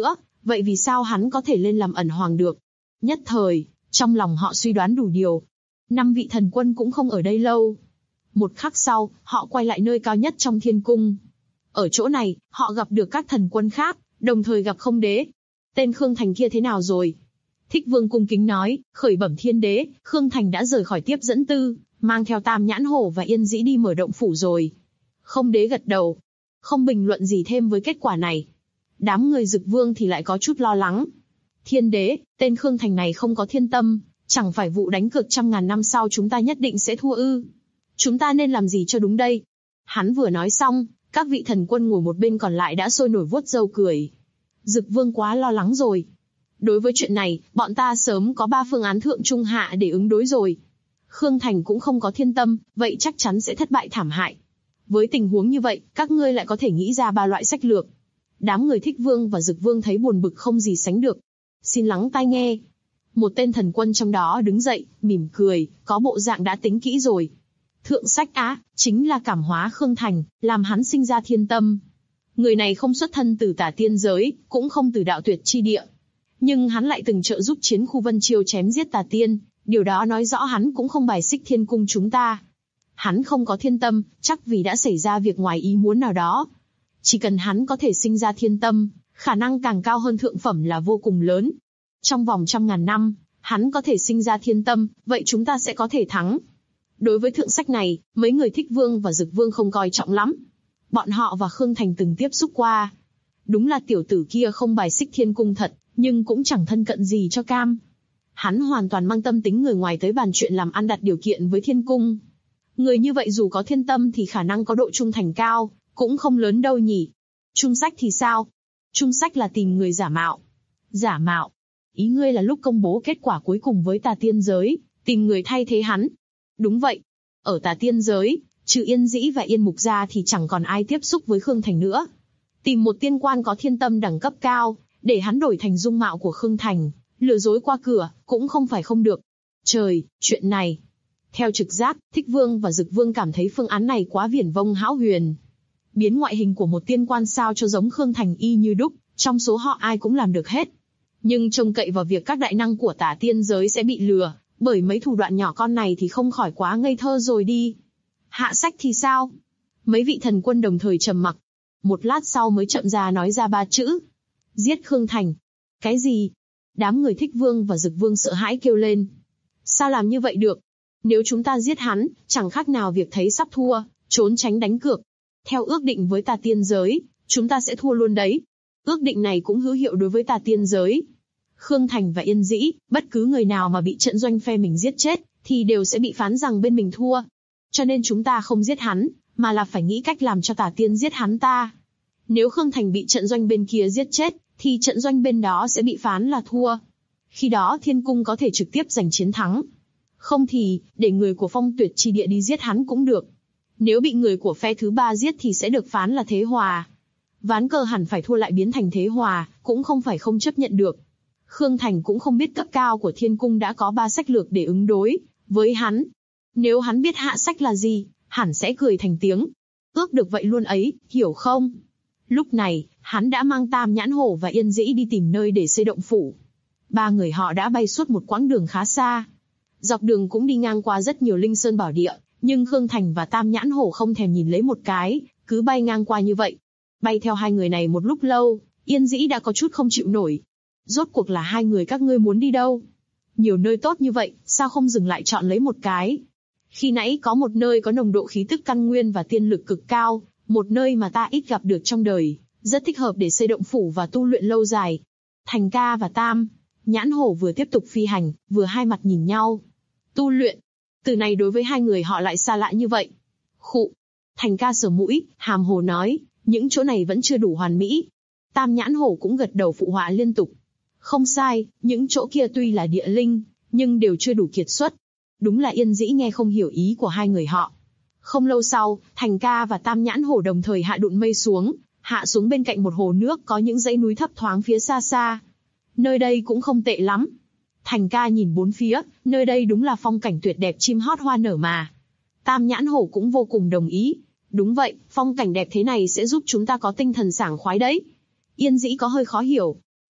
vậy vì sao hắn có thể lên làm ẩn hoàng được? Nhất thời, trong lòng họ suy đoán đủ điều. 5 vị thần quân cũng không ở đây lâu. Một khắc sau, họ quay lại nơi cao nhất trong thiên cung. Ở chỗ này, họ gặp được các thần quân khác, đồng thời gặp không đế. Tên Khương Thành kia thế nào rồi? Thích Vương cung kính nói, khởi bẩm thiên đế, Khương Thành đã rời khỏi tiếp dẫn tư, mang theo Tam Nhãn Hổ và Yên Dĩ đi mở động phủ rồi. Không đế gật đầu, không bình luận gì thêm với kết quả này. Đám người Dực Vương thì lại có chút lo lắng. Thiên đế, tên Khương Thành này không có thiên tâm, chẳng phải vụ đánh cược 100.000 năm sau chúng ta nhất định sẽ thua ư? Chúng ta nên làm gì cho đúng đây? Hắn vừa nói xong, các vị thần quân ngồi một bên còn lại đã sôi nổi vuốt râu cười. Dực Vương quá lo lắng rồi. Đối với chuyện này, bọn ta sớm có 3 phương án thượng trung hạ để ứng đối rồi. Khương Thành cũng không có thiên tâm, vậy chắc chắn sẽ thất bại thảm hại. Với tình huống như vậy, các ngươi lại có thể nghĩ ra 3 loại sách lược. Đám người Thích Vương và Dực Vương thấy buồn bực không gì sánh được. Xin lắng tai nghe. Một tên thần quân trong đó đứng dậy, mỉm cười, có bộ dạng đã tính kỹ rồi. Thượng sách á, chính là cảm hóa Khương Thành, làm hắn sinh ra thiên tâm. Người này không xuất thân từ Tả Tiên giới, cũng không từ đạo tuyệt chi địa. Nhưng hắn lại từng trợ giúp chiến khu Vân Chiêu chém giết Tà Tiên, điều đó nói rõ hắn cũng không bài xích thiên cung chúng ta. Hắn không có thiên tâm, chắc vì đã xảy ra việc ngoài ý muốn nào đó. Chỉ cần hắn có thể sinh ra thiên tâm, khả năng càng cao hơn thượng phẩm là vô cùng lớn. Trong vòng 100.000 năm, hắn có thể sinh ra thiên tâm, vậy chúng ta sẽ có thể thắng. Đối với thượng sách này, mấy người Thích Vương và Dực Vương không coi trọng lắm. Bọn họ và Khương Thành từng tiếp xúc qua. Đúng là tiểu tử kia không bài xích thiên cung thật, nhưng cũng chẳng thân cận gì cho cam. Hắn hoàn toàn mang tâm tính người ngoài tới bàn chuyện làm ăn đặt điều kiện với thiên cung. Người như vậy dù có thiên tâm thì khả năng có độ trung thành cao, cũng không lớn đâu nhỉ. Trung sách thì sao? Trung sách là tìm người giả mạo. Giả mạo? Ý ngươi là lúc công bố kết quả cuối cùng với Tà Tiên giới, tìm người thay thế hắn. Đúng vậy. Ở Tà Tiên giới, trừ Yên Dĩ và Yên Mục ra thì chẳng còn ai tiếp xúc với Khương Thành nữa. Tìm một tiên quan có thiên tâm đẳng cấp cao, để hắn đổi thành dung mạo của Khương Thành, lừa dối qua cửa, cũng không phải không được. Trời, chuyện này. Theo trực giác, Thích Vương và Dực Vương cảm thấy phương án này quá viển vông hão huyền. Biến ngoại hình của một tiên quan sao cho giống Khương Thành y như đúc, trong số họ ai cũng làm được hết. Nhưng trông cậy vào việc các đại năng của Tả Tiên giới sẽ bị lừa, bởi mấy thủ đoạn nhỏ con này thì không khỏi quá ngây thơ rồi đi. Hạ sách thì sao? Mấy vị thần quân đồng thời trầm mặc. Một lát sau mới chậm ra nói ra 3 chữ. Giết Khương Thành. Cái gì? Đám người Thích Vương và Dực Vương sợ hãi kêu lên. Sao làm như vậy được? Nếu chúng ta giết hắn, chẳng khác nào việc thấy sắp thua, trốn tránh đánh cược. Theo ước định với Tà Tiên giới, chúng ta sẽ thua luôn đấy. Ước định này cũng hữu hiệu đối với Tà Tiên giới. Khương Thành và Yên Dĩ, bất cứ người nào mà bị trận doanh phe mình giết chết, thì đều sẽ bị phán rằng bên mình thua. Cho nên chúng ta không giết hắn, mà là phải nghĩ cách làm cho Tà Tiên giết hắn ta. Nếu Khương Thành bị trận doanh bên kia giết chết, thì trận doanh bên đó sẽ bị phán là thua. Khi đó thiên cung có thể trực tiếp giành chiến thắng. Không thì, để người của Phong Tuyệt chi địa đi giết hắn cũng được. Nếu bị người của phe thứ 3 giết thì sẽ được phán là thế hòa. Ván cờ hẳn phải thua lại biến thành thế hòa, cũng không phải không chấp nhận được. Khương Thành cũng không biết cấp cao của thiên cung đã có 3 sách lược để ứng đối với hắn. Nếu hắn biết hạ sách là gì, hẳn sẽ cười thành tiếng. Ước được vậy luôn ấy, hiểu không? Lúc này, hắn đã mang Tam Nhãn Hổ và Yên Dĩ đi tìm nơi để xây động phủ. 3 người họ đã bay suốt một quãng đường khá xa. Dọc đường cũng đi ngang qua rất nhiều linh sơn bảo địa, nhưng Khương Thành và Tam Nhãn Hổ không thèm nhìn lấy một cái, cứ bay ngang qua như vậy. Bay theo hai người này một lúc lâu, Yên Dĩ đã có chút không chịu nổi. Rốt cuộc là hai người các ngươi muốn đi đâu? Nhiều nơi tốt như vậy, sao không dừng lại chọn lấy một cái? Khi nãy có một nơi có nồng độ khí tức căn nguyên và tiên lực cực cao, một nơi mà ta ít gặp được trong đời, rất thích hợp để xây động phủ và tu luyện lâu dài. Thành ca và Tam Nhãn Hổ vừa tiếp tục phi hành, vừa hai mặt nhìn nhau. Tu luyện. Từ này đối với hai người họ lại xa lạ như vậy. Khụ. Thành ca sờ mũi, hàm hồ nói, những chỗ này vẫn chưa đủ hoàn mỹ. Tam Nhãn Hổ cũng gật đầu phụ họa liên tục. Không sai, những chỗ kia tuy là địa linh, nhưng đều chưa đủ kiệt xuất. Đúng là Yên Dĩ nghe không hiểu ý của hai người họ. Không lâu sau, Thành ca và Tam Nhãn Hổ đồng thời hạ đụn mây xuống, hạ xuống bên cạnh một hồ nước có những dãy núi thấp thoáng phía xa xa. Nơi đây cũng không tệ lắm. Thành ca nhìn bốn phía, nơi đây đúng là phong cảnh tuyệt đẹp chim hót hoa nở mà. Tam Nhãn Hổ cũng vô cùng đồng ý. Đúng vậy, phong cảnh đẹp thế này sẽ giúp chúng ta có tinh thần sảng khoái đấy. Yên Dĩ có hơi khó hiểu.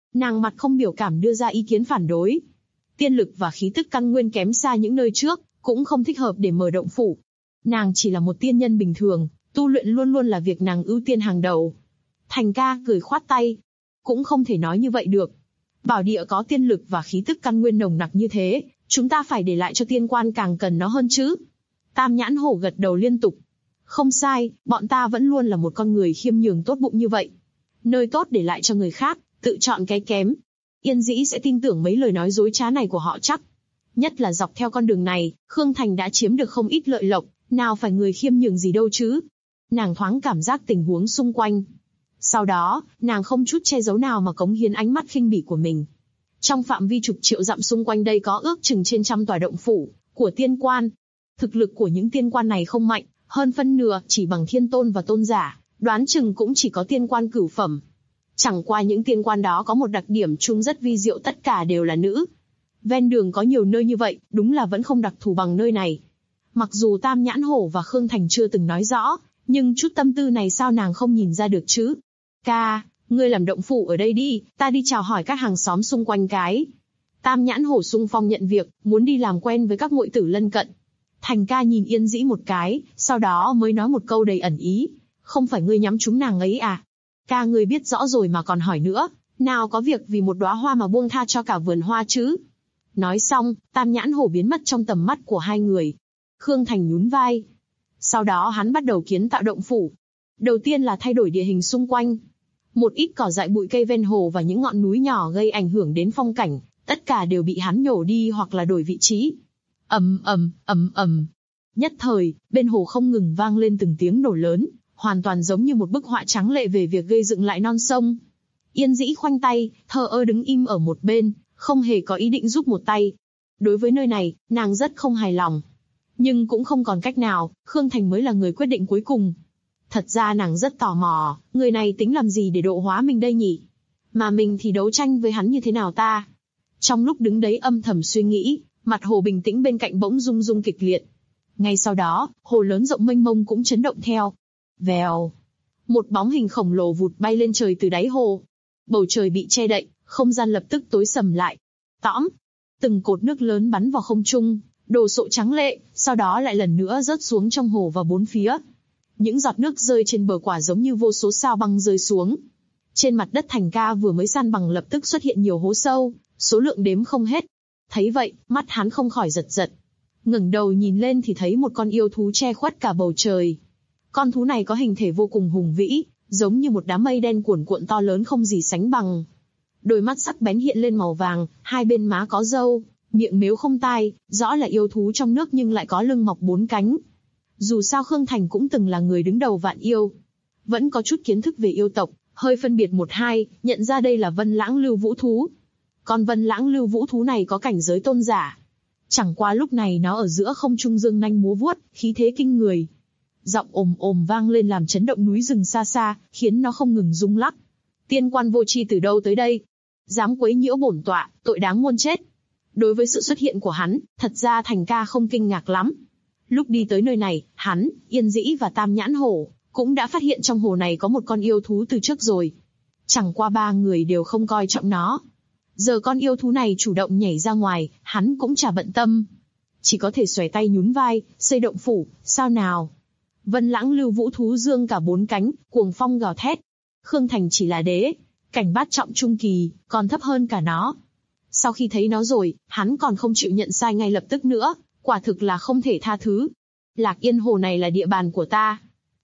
Nàng mặt không biểu cảm đưa ra ý kiến phản đối. Tiên lực và khí tức căn nguyên kém xa những nơi trước, cũng không thích hợp để mở động phủ. Nàng chỉ là một tiên nhân bình thường, tu luyện luôn luôn là việc nàng ưu tiên hàng đầu. Thành ca cười khoát tay. Cũng không thể nói như vậy được. Bảo địa có tiên lực và khí tức căn nguyên nồng nặc như thế, chúng ta phải để lại cho tiên quan càng cần nó hơn chứ. Tam nhãn hổ gật đầu liên tục. Không sai, bọn ta vẫn luôn là một con người khiêm nhường tốt bụng như vậy. Nơi tốt để lại cho người khác, tự chọn cái kém. Yên Dĩ sẽ tin tưởng mấy lời nói dối trá này của họ chắc. Nhất là dọc theo con đường này, Khương Thành đã chiếm được không ít lợi lộc, nào phải người khiêm nhường gì đâu chứ. Nàng thoáng cảm giác tình huống xung quanh. Sau đó, nàng không chút che giấu nào mà cống hiến ánh mắt khinh bỉ của mình. Trong phạm vi chục triệu dặm xung quanh đây có ước chừng trên trăm tòa động phủ của tiên quan. Thực lực của những tiên quan này không mạnh, hơn phân nửa chỉ bằng thiên tôn và tôn giả, đoán chừng cũng chỉ có tiên quan cửu phẩm. Chẳng qua những tiên quan đó có một đặc điểm chung rất vi diệu, tất cả đều là nữ. Ven đường có nhiều nơi như vậy, đúng là vẫn không đặc thù bằng nơi này. Mặc dù Tam Nhãn Hổ và Khương Thành chưa từng nói rõ, nhưng chút tâm tư này sao nàng không nhìn ra được chứ? Ca, ngươi làm động phủ ở đây đi, ta đi chào hỏi các hàng xóm xung quanh cái. Tam Nhãn Hổ xung phong nhận việc, muốn đi làm quen với các muội tử lân cận. Thành ca nhìn Yên Dĩ một cái, sau đó mới nói một câu đầy ẩn ý. Không phải ngươi nhắm trúng nàng ấy à? Ca, ngươi biết rõ rồi mà còn hỏi nữa, nào có việc vì một đóa hoa mà buông tha cho cả vườn hoa chứ? Nói xong, Tam Nhãn Hổ biến mất trong tầm mắt của hai người. Khương Thành nhún vai. Sau đó hắn bắt đầu kiến tạo động phủ. Đầu tiên là thay đổi địa hình xung quanh. Một ít cỏ dại bụi cây ven hồ và những ngọn núi nhỏ gây ảnh hưởng đến phong cảnh, tất cả đều bị hắn nhổ đi hoặc là đổi vị trí. Ầm ầm ầm ầm. Nhất thời, bên hồ không ngừng vang lên từng tiếng nổ lớn, hoàn toàn giống như một bức họa tráng lệ về việc gây dựng lại non sông. Yên Dĩ khoanh tay, thờ ơ đứng im ở một bên, không hề có ý định giúp một tay. Đối với nơi này, nàng rất không hài lòng. Nhưng cũng không còn cách nào, Khương Thành mới là người quyết định cuối cùng. Thật ra nàng rất tò mò, người này tính làm gì để độ hóa mình đây nhỉ? Mà mình thì đấu tranh với hắn như thế nào ta? Trong lúc đứng đấy âm thầm suy nghĩ, mặt hồ bình tĩnh bên cạnh bỗng rung rung kịch liệt. Ngay sau đó, hồ lớn rộng mênh mông cũng chấn động theo. Vèo. Một bóng hình khổng lồ vụt bay lên trời từ đáy hồ. Bầu trời bị che đậy, không gian lập tức tối sầm lại. Tõm. Từng cột nước lớn bắn vào không trung, đồ sộ trắng lệ, sau đó lại lần nữa rớt xuống trong hồ và bốn phía. Những giọt nước rơi trên bờ quả giống như vô số sao băng rơi xuống. Trên mặt đất Thành ca vừa mới san bằng lập tức xuất hiện nhiều hố sâu, số lượng đếm không hết. Thấy vậy, mắt hắn không khỏi giật giật. Ngẩng đầu nhìn lên thì thấy một con yêu thú che khuất cả bầu trời. Con thú này có hình thể vô cùng hùng vĩ, giống như một đám mây đen cuồn cuộn to lớn không gì sánh bằng. Đôi mắt sắc bén hiện lên màu vàng, hai bên má có râu, miệng mếu không tai, rõ là yêu thú trong nước nhưng lại có lưng mọc bốn cánh. Dù sao Khương Thành cũng từng là người đứng đầu vạn yêu, vẫn có chút kiến thức về yêu tộc, hơi phân biệt một hai, nhận ra đây là Vân Lãng Lưu Vũ thú. Con Vân Lãng Lưu Vũ thú này có cảnh giới tôn giả. Chẳng qua lúc này nó ở giữa không trung dương nanh múa vuốt, khí thế kinh người. Giọng ồm ồm vang lên làm chấn động núi rừng xa xa, khiến nó không ngừng rung lắc. Tiên quan vô tri từ đâu tới đây? Dám quấy nhiễu bổn tọa, tội đáng muôn chết. Đối với sự xuất hiện của hắn, thật ra Thành ca không kinh ngạc lắm. Lúc đi tới nơi này, hắn, Yên Dĩ và Tam Nhãn Hổ cũng đã phát hiện trong hồ này có một con yêu thú từ trước rồi. Chẳng qua ba người đều không coi trọng nó. Giờ con yêu thú này chủ động nhảy ra ngoài, hắn cũng chả bận tâm. Chỉ có thể xoay tay nhún vai, xây động phủ, sao nào? Vân Lãng Lưu Vũ thú dương cả bốn cánh, cuồng phong gào thét. Khương Thành chỉ là đế, cảnh bát trọng trung kỳ, còn thấp hơn cả nó. Sau khi thấy nó rồi, hắn còn không chịu nhận sai ngay lập tức nữa, quả thực là không thể tha thứ. Lạc Yên hồ này là địa bàn của ta.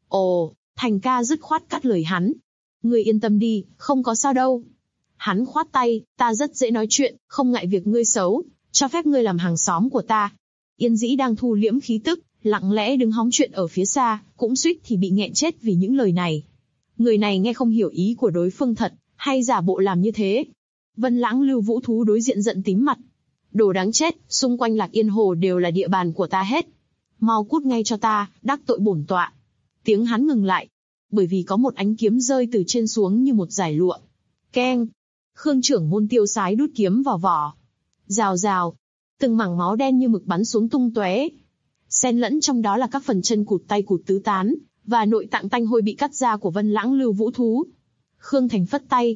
Ồ, Thành ca dứt khoát cắt lời hắn. Ngươi yên tâm đi, không có sao đâu. Hắn khoát tay, ta rất dễ nói chuyện, không ngại việc ngươi xấu, cho phép ngươi làm hàng xóm của ta. Yên Dĩ đang thu liễm khí tức, lặng lẽ đứng hóng chuyện ở phía xa, cũng suýt thì bị nghẹn chết vì những lời này. Người này nghe không hiểu ý của đối phương thật, hay giả bộ làm như thế. Vân Lãng Lưu Vũ thú đối diện giận tím mặt. Đồ đáng chết, xung quanh Lạc Yên hồ đều là địa bàn của ta hết. Mau cút ngay cho ta, đắc tội bổn tọa. Tiếng hắn ngừng lại, bởi vì có một ánh kiếm rơi từ trên xuống như một dải lụa. Keng. Khương trưởng môn tiêu sái đút kiếm vào vỏ. Rào rào. Từng mảng máu đen như mực bắn xuống tung tóe. Xen lẫn trong đó là các phần chân cụt tay cụt tứ tán, và nội tạng tanh hôi bị cắt ra của Vân Lãng Lưu Vũ thú. Khương Thành phất tay.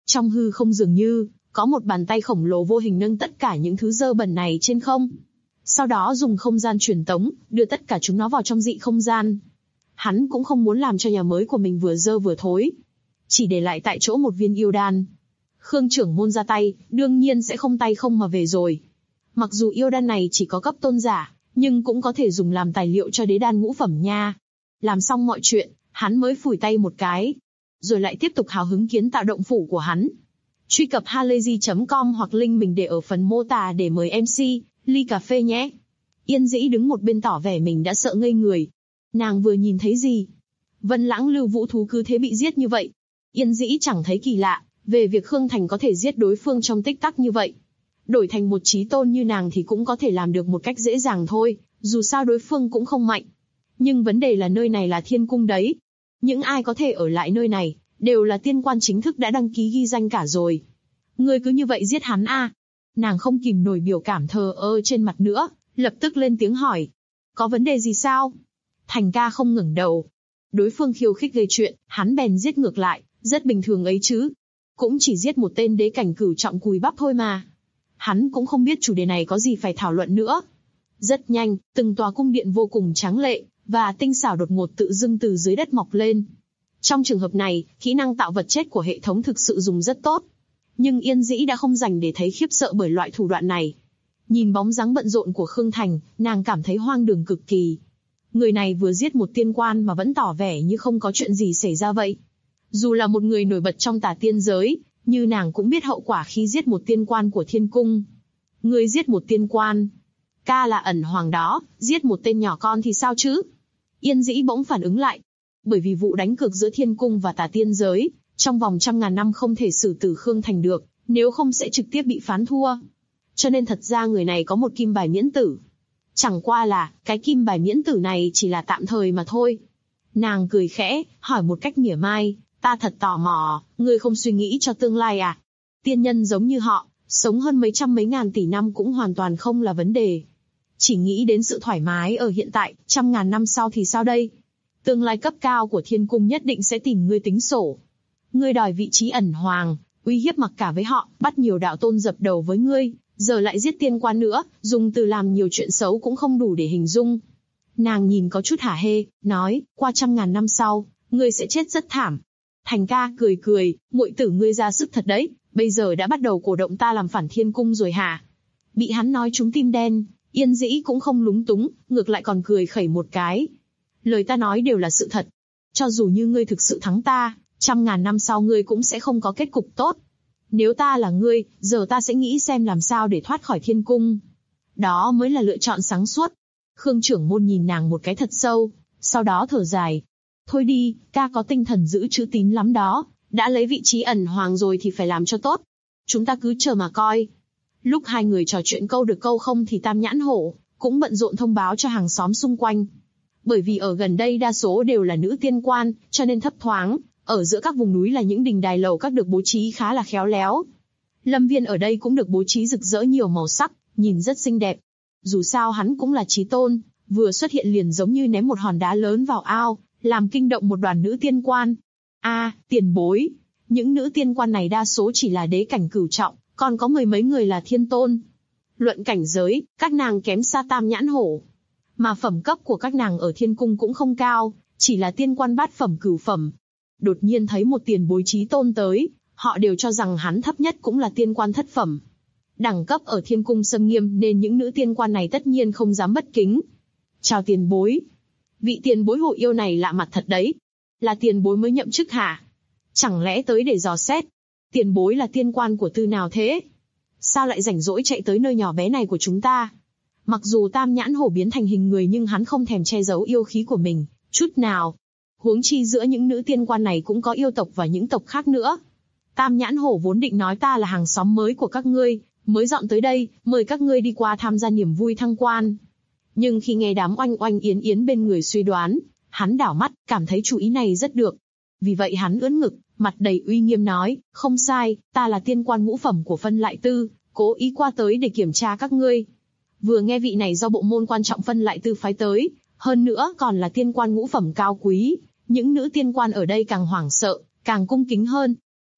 Trong hư không dường như có một bàn tay khổng lồ vô hình nâng tất cả những thứ dơ bẩn này trên không. Sau đó dùng không gian truyền tống, đưa tất cả chúng nó vào trong dị không gian. Hắn cũng không muốn làm cho nhà mới của mình vừa dơ vừa thối. Chỉ để lại tại chỗ một viên yêu đan. Khương trưởng môn ra tay, đương nhiên sẽ không tay không mà về rồi. Mặc dù yêu đan này chỉ có cấp tôn giả, nhưng cũng có thể dùng làm tài liệu cho đế đan ngũ phẩm nha. Làm xong mọi chuyện, hắn mới phủi tay một cái. Rồi lại tiếp tục hào hứng kiến tạo động phủ của hắn. Truy cập halayzi.com hoặc link mình để ở phần mô tả để mời MC, ly cà phê nhé. Yên Dĩ đứng một bên tỏ vẻ mình đã sợ ngây người. Nàng vừa nhìn thấy gì? Vân Lãng Lưu Vũ Thú cứ thế bị giết như vậy. Yên Dĩ chẳng thấy kỳ lạ, về việc Khương Thành có thể giết đối phương trong tích tắc như vậy. Đổi thành một chí tôn như nàng thì cũng có thể làm được một cách dễ dàng thôi, dù sao đối phương cũng không mạnh. Nhưng vấn đề là nơi này là thiên cung đấy. Những ai có thể ở lại nơi này, đều là tiên quan chính thức đã đăng ký ghi danh cả rồi. Ngươi cứ như vậy giết hắn à? Nàng không kìm nổi biểu cảm thờ ơ trên mặt nữa, lập tức lên tiếng hỏi. Có vấn đề gì sao? Thành ca không ngẩng đầu. Đối phương khiêu khích gây chuyện, hắn bèn giết ngược lại, rất bình thường ấy chứ. Cũng chỉ giết một tên đế cảnh cửu trọng cùi bắp thôi mà. Hắn cũng không biết chủ đề này có gì phải thảo luận nữa. Rất nhanh, từng tòa cung điện vô cùng tráng lệ và tinh xảo đột ngột tự dưng từ dưới đất mọc lên. Trong trường hợp này, kỹ năng tạo vật chết của hệ thống thực sự dùng rất tốt. Nhưng Yên Dĩ đã không dành để thấy khiếp sợ bởi loại thủ đoạn này. Nhìn bóng dáng bận rộn của Khương Thành, nàng cảm thấy hoang đường cực kỳ. Người này vừa giết một tiên quan mà vẫn tỏ vẻ như không có chuyện gì xảy ra vậy. Dù là một người nổi bật trong tà tiên giới, như nàng cũng biết hậu quả khi giết một tiên quan của thiên cung. Người giết một tiên quan. Ca là ẩn hoàng đó, giết một tên nhỏ con thì sao chứ? Yên Dĩ bỗng phản ứng lại. Bởi vì vụ đánh cược giữa thiên cung và tà tiên giới, trong vòng 100.000 năm không thể xử tử Khương Thành được, nếu không sẽ trực tiếp bị phán thua. Cho nên thật ra người này có một kim bài miễn tử. Chẳng qua là, cái kim bài miễn tử này chỉ là tạm thời mà thôi. Nàng cười khẽ, hỏi một cách mỉa mai, ta thật tò mò, ngươi không suy nghĩ cho tương lai à? Tiên nhân giống như họ, sống hơn mấy trăm mấy ngàn tỷ năm cũng hoàn toàn không là vấn đề. Chỉ nghĩ đến sự thoải mái ở hiện tại, 100.000 năm sau thì sao đây? Tương lai cấp cao của thiên cung nhất định sẽ tìm ngươi tính sổ. Ngươi đòi vị trí ẩn hoàng, uy hiếp mặc cả với họ, bắt nhiều đạo tôn dập đầu với ngươi, giờ lại giết tiên quan nữa, dùng từ làm nhiều chuyện xấu cũng không đủ để hình dung. Nàng nhìn có chút hả hê, nói, qua 100.000 năm sau, ngươi sẽ chết rất thảm. Thành ca cười cười, muội tử ngươi ra sức thật đấy, bây giờ đã bắt đầu cổ động ta làm phản thiên cung rồi hả? Bị hắn nói trúng tim đen, Yên Dĩ cũng không lúng túng, ngược lại còn cười khẩy một cái. Lời ta nói đều là sự thật. Cho dù như ngươi thực sự thắng ta, 100.000 năm sau ngươi cũng sẽ không có kết cục tốt. Nếu ta là ngươi, giờ ta sẽ nghĩ xem làm sao để thoát khỏi thiên cung. Đó mới là lựa chọn sáng suốt. Khương trưởng môn nhìn nàng một cái thật sâu, sau đó thở dài. Thôi đi, ca có tinh thần giữ chữ tín lắm đó, đã lấy vị trí ẩn hoàng rồi thì phải làm cho tốt. Chúng ta cứ chờ mà coi. Lúc hai người trò chuyện câu được câu không thì Tam Nhãn Hổ cũng bận rộn thông báo cho hàng xóm xung quanh. Bởi vì ở gần đây đa số đều là nữ tiên quan, cho nên thấp thoáng, ở giữa các vùng núi là những đình đài lầu các được bố trí khá là khéo léo. Lâm viên ở đây cũng được bố trí rực rỡ nhiều màu sắc, nhìn rất xinh đẹp. Dù sao hắn cũng là chí tôn, vừa xuất hiện liền giống như ném một hòn đá lớn vào ao, làm kinh động một đoàn nữ tiên quan. Tiền bối. Những nữ tiên quan này đa số chỉ là đế cảnh cửu trọng, còn có mười mấy người là thiên tôn. Luận cảnh giới, các nàng kém xa Tam Nhãn Hổ. Mà phẩm cấp của các nàng ở thiên cung cũng không cao, chỉ là tiên quan bát phẩm cửu phẩm. Đột nhiên thấy một tiền bối chí tôn tới, họ đều cho rằng hắn thấp nhất cũng là tiên quan thất phẩm. Đẳng cấp ở thiên cung xâm nghiêm nên những nữ tiên quan này tất nhiên không dám bất kính. Chào tiền bối. Vị tiền bối hộ yêu này lạ mặt thật đấy. Là tiền bối mới nhậm chức hả? Chẳng lẽ tới để dò xét? Tiền bối là tiên quan của tư nào thế? Sao lại rảnh rỗi chạy tới nơi nhỏ bé này của chúng ta? Mặc dù Tam Nhãn Hổ biến thành hình người nhưng hắn không thèm che giấu yêu khí của mình, chút nào. Huống chi giữa những nữ tiên quan này cũng có yêu tộc và những tộc khác nữa. Tam Nhãn Hổ vốn định nói ta là hàng xóm mới của các ngươi, mới dọn tới đây, mời các ngươi đi qua tham gia niềm vui thăng quan. Nhưng khi nghe đám oanh oanh yến yến bên người suy đoán, hắn đảo mắt, cảm thấy chủ ý này rất được. Vì vậy hắn ưỡn ngực, mặt đầy uy nghiêm nói, không sai, ta là tiên quan ngũ phẩm của Phân Lại Tư, cố ý qua tới để kiểm tra các ngươi. Vừa nghe vị này do bộ môn quan trọng Phân Lại Tư phái tới, hơn nữa còn là tiên quan ngũ phẩm cao quý, những nữ tiên quan ở đây càng hoảng sợ, càng cung kính hơn.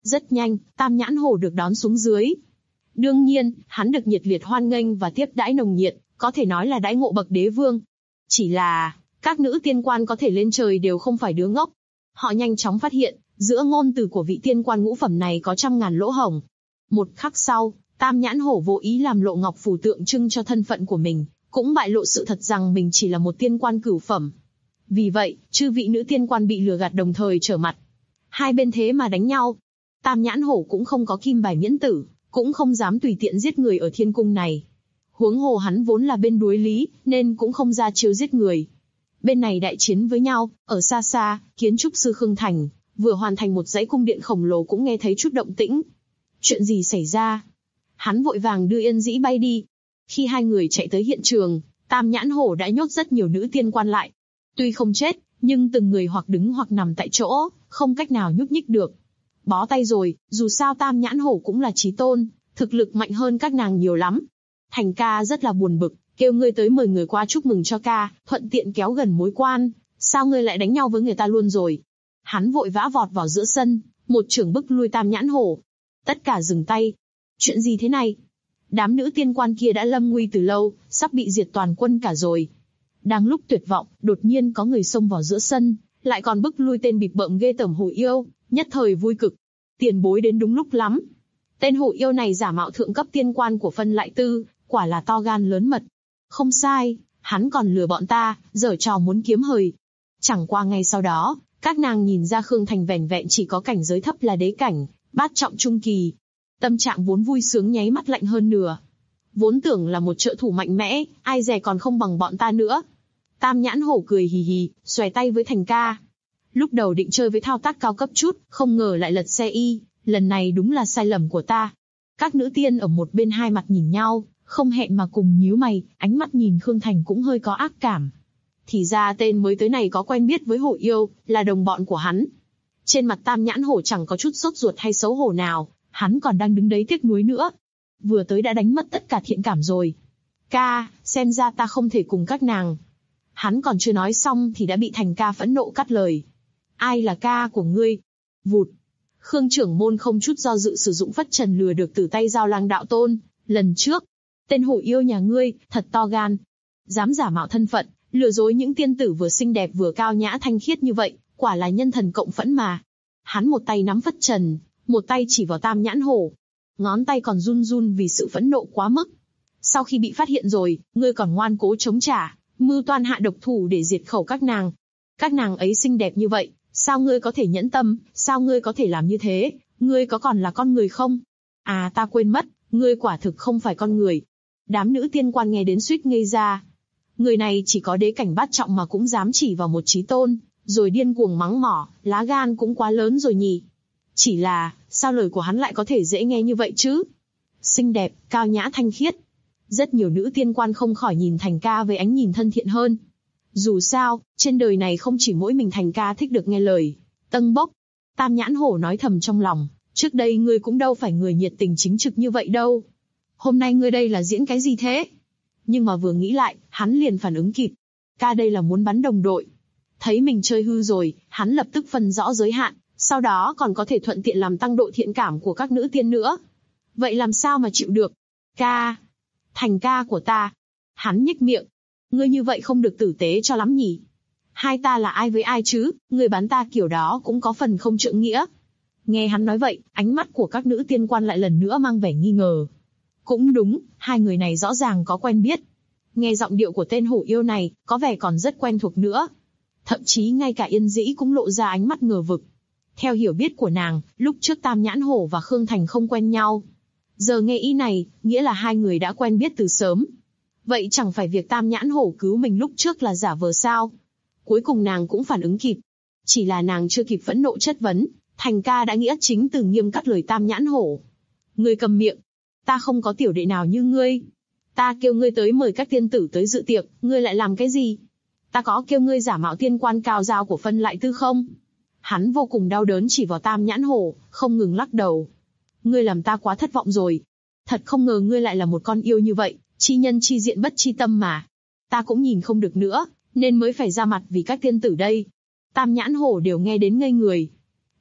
Rất nhanh, Tam Nhãn Hổ được đón xuống dưới. Đương nhiên, hắn được nhiệt liệt hoan nghênh và tiếp đãi nồng nhiệt, có thể nói là đãi ngộ bậc đế vương. Chỉ là, các nữ tiên quan có thể lên trời đều không phải đứa ngốc. Họ nhanh chóng phát hiện, giữa ngôn từ của vị tiên quan ngũ phẩm này có trăm ngàn lỗ hổng. Một khắc sau, Tam Nhãn Hổ vô ý làm lộ ngọc phù tượng trưng cho thân phận của mình, cũng bại lộ sự thật rằng mình chỉ là một tiên quan cửu phẩm. Vì vậy, chư vị nữ tiên quan bị lừa gạt đồng thời trở mặt. Hai bên thế mà đánh nhau. Tam Nhãn Hổ cũng không có kim bài miễn tử, cũng không dám tùy tiện giết người ở thiên cung này. Huống hồ hắn vốn là bên đuối lý, nên cũng không ra chiêu giết người. Bên này đại chiến với nhau, ở xa xa, kiến trúc sư Khương Thành, vừa hoàn thành một dãy cung điện khổng lồ cũng nghe thấy chút động tĩnh. Chuyện gì xảy ra? Hắn vội vàng đưa Yên Dĩ bay đi. Khi hai người chạy tới hiện trường, Tam Nhãn Hổ đã nhốt rất nhiều nữ tiên quan lại. Tuy không chết, nhưng từng người hoặc đứng hoặc nằm tại chỗ, không cách nào nhúc nhích được. Bó tay rồi, dù sao Tam Nhãn Hổ cũng là chí tôn, thực lực mạnh hơn các nàng nhiều lắm. Thành ca rất là buồn bực, kêu ngươi tới mời người qua chúc mừng cho ca, thuận tiện kéo gần mối quan, sao ngươi lại đánh nhau với người ta luôn rồi? Hắn vội vã vọt vào giữa sân, một chưởng bức lui Tam Nhãn Hổ. Tất cả dừng tay. Chuyện gì thế này? Đám nữ tiên quan kia đã lâm nguy từ lâu, sắp bị diệt toàn quân cả rồi. Đang lúc tuyệt vọng, đột nhiên có người xông vào giữa sân, lại còn bức lui tên bịp bợm ghê tởm Hổ Yêu, nhất thời vui cực. Tiền bối đến đúng lúc lắm. Tên Hổ Yêu này giả mạo thượng cấp tiên quan của Phân Lại Tư, quả là to gan lớn mật. Không sai, hắn còn lừa bọn ta, giở trò muốn kiếm hời. Chẳng qua ngay sau đó, các nàng nhìn ra Khương Thành vẻn vẹn chỉ có cảnh giới thấp là đế cảnh, bát trọng trung kỳ. Tâm trạng vốn vui sướng nháy mắt lạnh hơn nửa. Vốn tưởng là một trợ thủ mạnh mẽ, ai dè còn không bằng bọn ta nữa. Tam Nhãn Hổ cười hì hì, xòe tay với Thành ca. Lúc đầu định chơi với thao tác cao cấp chút, không ngờ lại lật xe y, lần này đúng là sai lầm của ta. Các nữ tiên ở một bên hai mặt nhìn nhau, không hẹn mà cùng nhíu mày, ánh mắt nhìn Khương Thành cũng hơi có ác cảm. Thì ra tên mới tới này có quen biết với Hổ Yêu, là đồng bọn của hắn. Trên mặt Tam Nhãn Hổ chẳng có chút sốt ruột hay xấu hổ nào, hắn còn đang đứng đấy tiếc nuối nữa. Vừa tới đã đánh mất tất cả thiện cảm rồi. Ca, xem ra ta không thể cùng các nàng. Hắn còn chưa nói xong thì đã bị Thành ca phẫn nộ cắt lời. Ai là ca của ngươi? Vụt. Khương trưởng môn không chút do dự sử dụng phất trần lừa được từ tay Giao Lang đạo tôn. Lần trước, tên Hổ Yêu nhà ngươi, thật to gan. Dám giả mạo thân phận, lừa dối những tiên tử vừa xinh đẹp vừa cao nhã thanh khiết như vậy, quả là nhân thần cộng phẫn mà. Hắn một tay nắm phất trần, một tay chỉ vào Tam Nhãn Hổ. Ngón tay còn run run vì sự phẫn nộ quá mức. Sau khi bị phát hiện rồi, ngươi còn ngoan cố chống trả, mưu toan hạ độc thủ để diệt khẩu các nàng. Các nàng ấy xinh đẹp như vậy, sao ngươi có thể nhẫn tâm, sao ngươi có thể làm như thế, ngươi có còn là con người không? À ta quên mất, ngươi quả thực không phải con người. Đám nữ tiên quan nghe đến suýt ngây ra. Người này chỉ có đế cảnh bát trọng mà cũng dám chỉ vào một chí tôn, rồi điên cuồng mắng mỏ, lá gan cũng quá lớn rồi nhỉ. Chỉ là, sao lời của hắn lại có thể dễ nghe như vậy chứ? Xinh đẹp, cao nhã thanh khiết. Rất nhiều nữ tiên quan không khỏi nhìn Thành ca với ánh nhìn thân thiện hơn. Dù sao, trên đời này không chỉ mỗi mình Thành ca thích được nghe lời. Tân bốc. Tam Nhãn Hổ nói thầm trong lòng, trước đây ngươi cũng đâu phải người nhiệt tình chính trực như vậy đâu. Hôm nay ngươi đây là diễn cái gì thế? Nhưng mà vừa nghĩ lại, hắn liền phản ứng kịp. Ca đây là muốn bắn đồng đội. Thấy mình chơi hư rồi, hắn lập tức phân rõ giới hạn, sau đó còn có thể thuận tiện làm tăng độ thiện cảm của các nữ tiên nữa. Vậy làm sao mà chịu được? Ca. Thành ca của ta. Hắn nhếch miệng. Ngươi như vậy không được tử tế cho lắm nhỉ? Hai ta là ai với ai chứ, ngươi bán ta kiểu đó cũng có phần không trượng nghĩa. Nghe hắn nói vậy, ánh mắt của các nữ tiên quan lại lần nữa mang vẻ nghi ngờ. Cũng đúng, hai người này rõ ràng có quen biết. Nghe giọng điệu của tên Hổ Yêu này, có vẻ còn rất quen thuộc nữa. Thậm chí ngay cả Yên Dĩ cũng lộ ra ánh mắt ngờ vực. Theo hiểu biết của nàng, lúc trước Tam Nhãn Hổ và Khương Thành không quen nhau. Giờ nghe ý này, nghĩa là hai người đã quen biết từ sớm. Vậy chẳng phải việc Tam Nhãn Hổ cứu mình lúc trước là giả vờ sao? Cuối cùng nàng cũng phản ứng kịp. Chỉ là nàng chưa kịp phẫn nộ chất vấn, Thành ca đã nghĩa chính từ nghiêm cắt lời Tam Nhãn Hổ. Ngươi cầm miệng. Ta không có tiểu đệ nào như ngươi. Ta kêu ngươi tới mời các tiên tử tới dự tiệc, ngươi lại làm cái gì? Ta có kêu ngươi giả mạo tiên quan cao giao của Phân Lại Tư không? Hắn vô cùng đau đớn chỉ vào Tam Nhãn Hổ, không ngừng lắc đầu. Ngươi làm ta quá thất vọng rồi. Thật không ngờ ngươi lại là một con yêu như vậy, chi nhân chi diện bất chi tâm mà. Ta cũng nhìn không được nữa, nên mới phải ra mặt vì các tiên tử đây. Tam Nhãn Hổ đều nghe đến ngây người.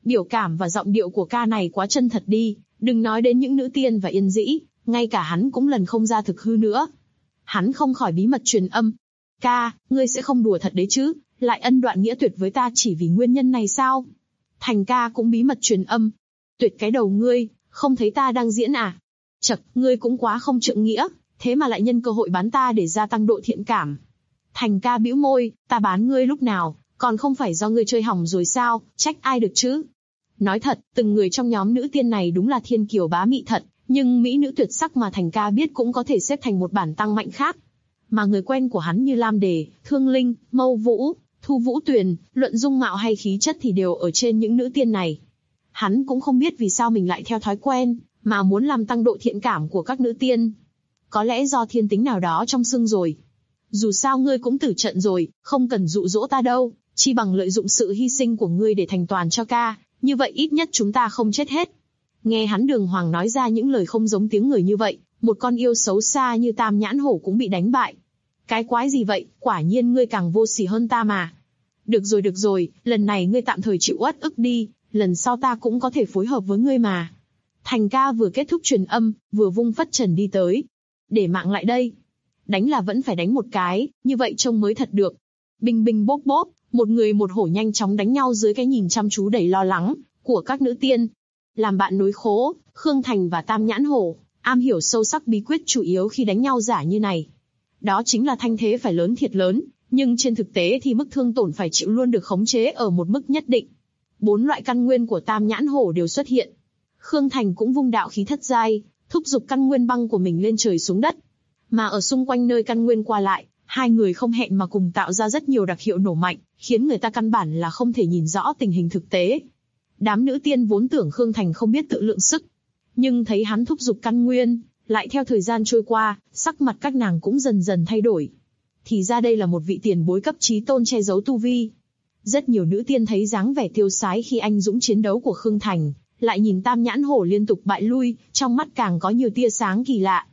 Biểu cảm và giọng điệu của ca này quá chân thật đi, đừng nói đến những nữ tiên và yên dĩ, ngay cả hắn cũng lần không ra thực hư nữa. Hắn không khỏi bí mật truyền âm. Ca, ngươi sẽ không đùa thật đấy chứ, lại ân đoạn nghĩa tuyệt với ta chỉ vì nguyên nhân này sao? Thành ca cũng bí mật truyền âm. Tuyệt cái đầu ngươi, không thấy ta đang diễn à? Chậc, ngươi cũng quá không trượng nghĩa, thế mà lại nhân cơ hội bán ta để gia tăng độ thiện cảm. Thành ca bĩu môi, ta bán ngươi lúc nào, còn không phải do ngươi chơi hỏng rồi sao, trách ai được chứ? Nói thật, từng người trong nhóm nữ tiên này đúng là thiên kiều bá mị thật, nhưng mỹ nữ tuyệt sắc mà Thành ca biết cũng có thể xếp thành một bản tăng mạnh khác. Mà người quen của hắn như Lam Đề, Thương Linh, Mâu Vũ, Thu Vũ Tuyền, luận dung mạo hay khí chất thì đều ở trên những nữ tiên này. Hắn cũng không biết vì sao mình lại theo thói quen, mà muốn làm tăng độ thiện cảm của các nữ tiên. Có lẽ do thiên tính nào đó trong xương rồi. Dù sao ngươi cũng tử trận rồi, không cần dụ dỗ ta đâu, chi bằng lợi dụng sự hy sinh của ngươi để thành toàn cho ca, như vậy ít nhất chúng ta không chết hết. Nghe hắn đường hoàng nói ra những lời không giống tiếng người như vậy, một con yêu xấu xa như Tam Nhãn Hổ cũng bị đánh bại. Cái quái gì vậy, quả nhiên ngươi càng vô sỉ hơn ta mà. Được rồi, lần này ngươi tạm thời chịu uất ức đi, lần sau ta cũng có thể phối hợp với ngươi mà. Thành ca vừa kết thúc truyền âm, vừa vung phất trần đi tới. Để mạng lại đây. Đánh là vẫn phải đánh một cái, như vậy trông mới thật được. Bình bình bốp bốp, một người một hổ nhanh chóng đánh nhau dưới cái nhìn chăm chú đầy lo lắng của các nữ tiên. Làm bạn nối khố, Khương Thành và Tam Nhãn Hổ am hiểu sâu sắc bí quyết chủ yếu khi đánh nhau giả như này. Đó chính là thanh thế phải lớn thiệt lớn, nhưng trên thực tế thì mức thương tổn phải chịu luôn được khống chế ở một mức nhất định. 4 loại căn nguyên của Tam Nhãn Hổ đều xuất hiện. Khương Thành cũng vung đạo khí thất giai, thúc giục căn nguyên băng của mình lên trời xuống đất. Mà ở xung quanh nơi căn nguyên qua lại, hai người không hẹn mà cùng tạo ra rất nhiều đặc hiệu nổ mạnh, khiến người ta căn bản là không thể nhìn rõ tình hình thực tế. Đám nữ tiên vốn tưởng Khương Thành không biết tự lượng sức, nhưng thấy hắn thúc giục căn nguyên, lại theo thời gian trôi qua, sắc mặt các nàng cũng dần dần thay đổi. Thì ra đây là một vị tiền bối cấp chí tôn che giấu tu vi. Rất nhiều nữ tiên thấy dáng vẻ tiêu sái khi anh dũng chiến đấu của Khương Thành, lại nhìn Tam Nhãn Hổ liên tục bại lui, trong mắt càng có nhiều tia sáng kỳ lạ.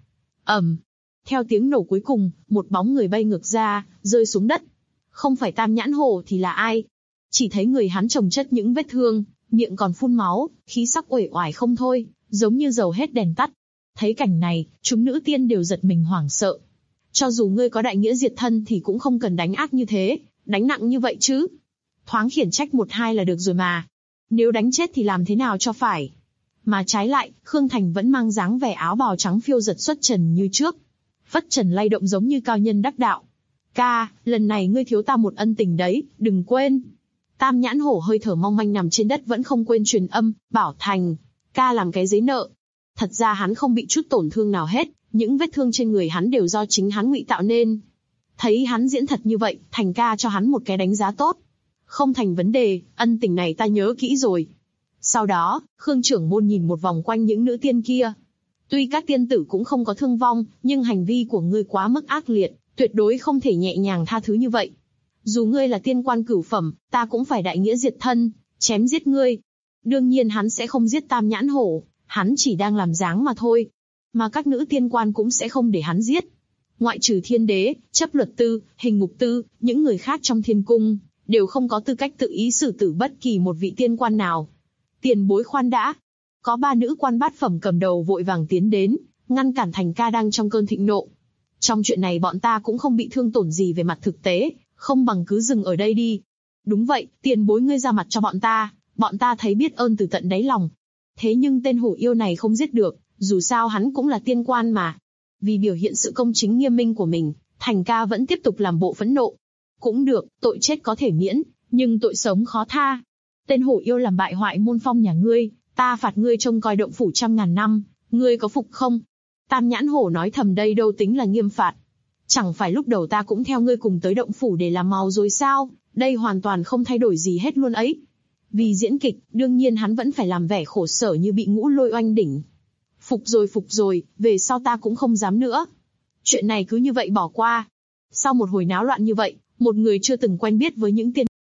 Theo tiếng nổ cuối cùng, một bóng người bay ngược ra, rơi xuống đất. Không phải Tam Nhãn Hổ thì là ai? Chỉ thấy người hắn chồng chất những vết thương, miệng còn phun máu, khí sắc uể oải không thôi, giống như dầu hết đèn tắt. Thấy cảnh này, chúng nữ tiên đều giật mình hoảng sợ. Cho dù ngươi có đại nghĩa diệt thân thì cũng không cần đánh ác như thế, đánh nặng như vậy chứ. Thoáng khiển trách một hai là được rồi mà. Nếu đánh chết thì làm thế nào cho phải? Mà trái lại, Khương Thành vẫn mang dáng vẻ áo bào trắng phiêu giật xuất trần như trước. Phất trần lay động giống như cao nhân đắc đạo. Ca, lần này ngươi thiếu ta một ân tình đấy, đừng quên. Tam Nhãn Hổ hơi thở mong manh nằm trên đất vẫn không quên truyền âm, bảo Thành. Ca làm cái giấy nợ. Thật ra hắn không bị chút tổn thương nào hết, những vết thương trên người hắn đều do chính hắn ngụy tạo nên. Thấy hắn diễn thật như vậy, Thành ca cho hắn một cái đánh giá tốt. Không thành vấn đề, ân tình này ta nhớ kỹ rồi. Sau đó, Khương trưởng môn nhìn một vòng quanh những nữ tiên kia. Tuy các tiên tử cũng không có thương vong, nhưng hành vi của ngươi quá mức ác liệt, tuyệt đối không thể nhẹ nhàng tha thứ như vậy. Dù ngươi là tiên quan cửu phẩm, ta cũng phải đại nghĩa diệt thân, chém giết ngươi. Đương nhiên hắn sẽ không giết Tam Nhãn Hổ, hắn chỉ đang làm dáng mà thôi. Mà các nữ tiên quan cũng sẽ không để hắn giết. Ngoại trừ thiên đế, chấp luật tư, hình mục tư, những người khác trong thiên cung, đều không có tư cách tự ý xử tử bất kỳ một vị tiên quan nào. Tiền bối khoan đã. Có 3 nữ quan bát phẩm cầm đầu vội vàng tiến đến, ngăn cản Thành ca đang trong cơn thịnh nộ. Trong chuyện này bọn ta cũng không bị thương tổn gì về mặt thực tế, không bằng cứ dừng ở đây đi. Đúng vậy, tiền bối ngươi ra mặt cho bọn ta thấy biết ơn từ tận đáy lòng. Thế nhưng tên hổ yêu này không giết được, dù sao hắn cũng là tiên quan mà. Vì biểu hiện sự công chính nghiêm minh của mình, Thành ca vẫn tiếp tục làm bộ phẫn nộ. Cũng được, tội chết có thể miễn, nhưng tội sống khó tha. Tên hổ yêu làm bại hoại môn phong nhà ngươi, ta phạt ngươi trông coi động phủ 100.000 năm, ngươi có phục không? Tam Nhãn Hổ nói thầm đây đâu tính là nghiêm phạt. Chẳng phải lúc đầu ta cũng theo ngươi cùng tới động phủ để làm màu rồi sao, đây hoàn toàn không thay đổi gì hết luôn ấy. Vì diễn kịch, đương nhiên hắn vẫn phải làm vẻ khổ sở như bị ngũ lôi oanh đỉnh. Phục rồi, về sau ta cũng không dám nữa. Chuyện này cứ như vậy bỏ qua. Sau một hồi náo loạn như vậy, một người chưa từng quen biết với những tiên.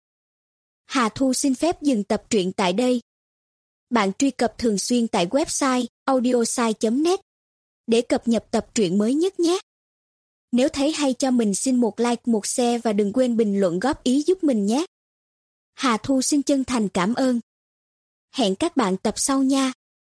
Hà Thu xin phép dừng tập truyện tại đây. Bạn truy cập thường xuyên tại website audiosai.net để cập nhật tập truyện mới nhất nhé. Nếu thấy hay cho mình xin một like, một share và đừng quên bình luận góp ý giúp mình nhé. Hà Thu xin chân thành cảm ơn. Hẹn các bạn tập sau nha.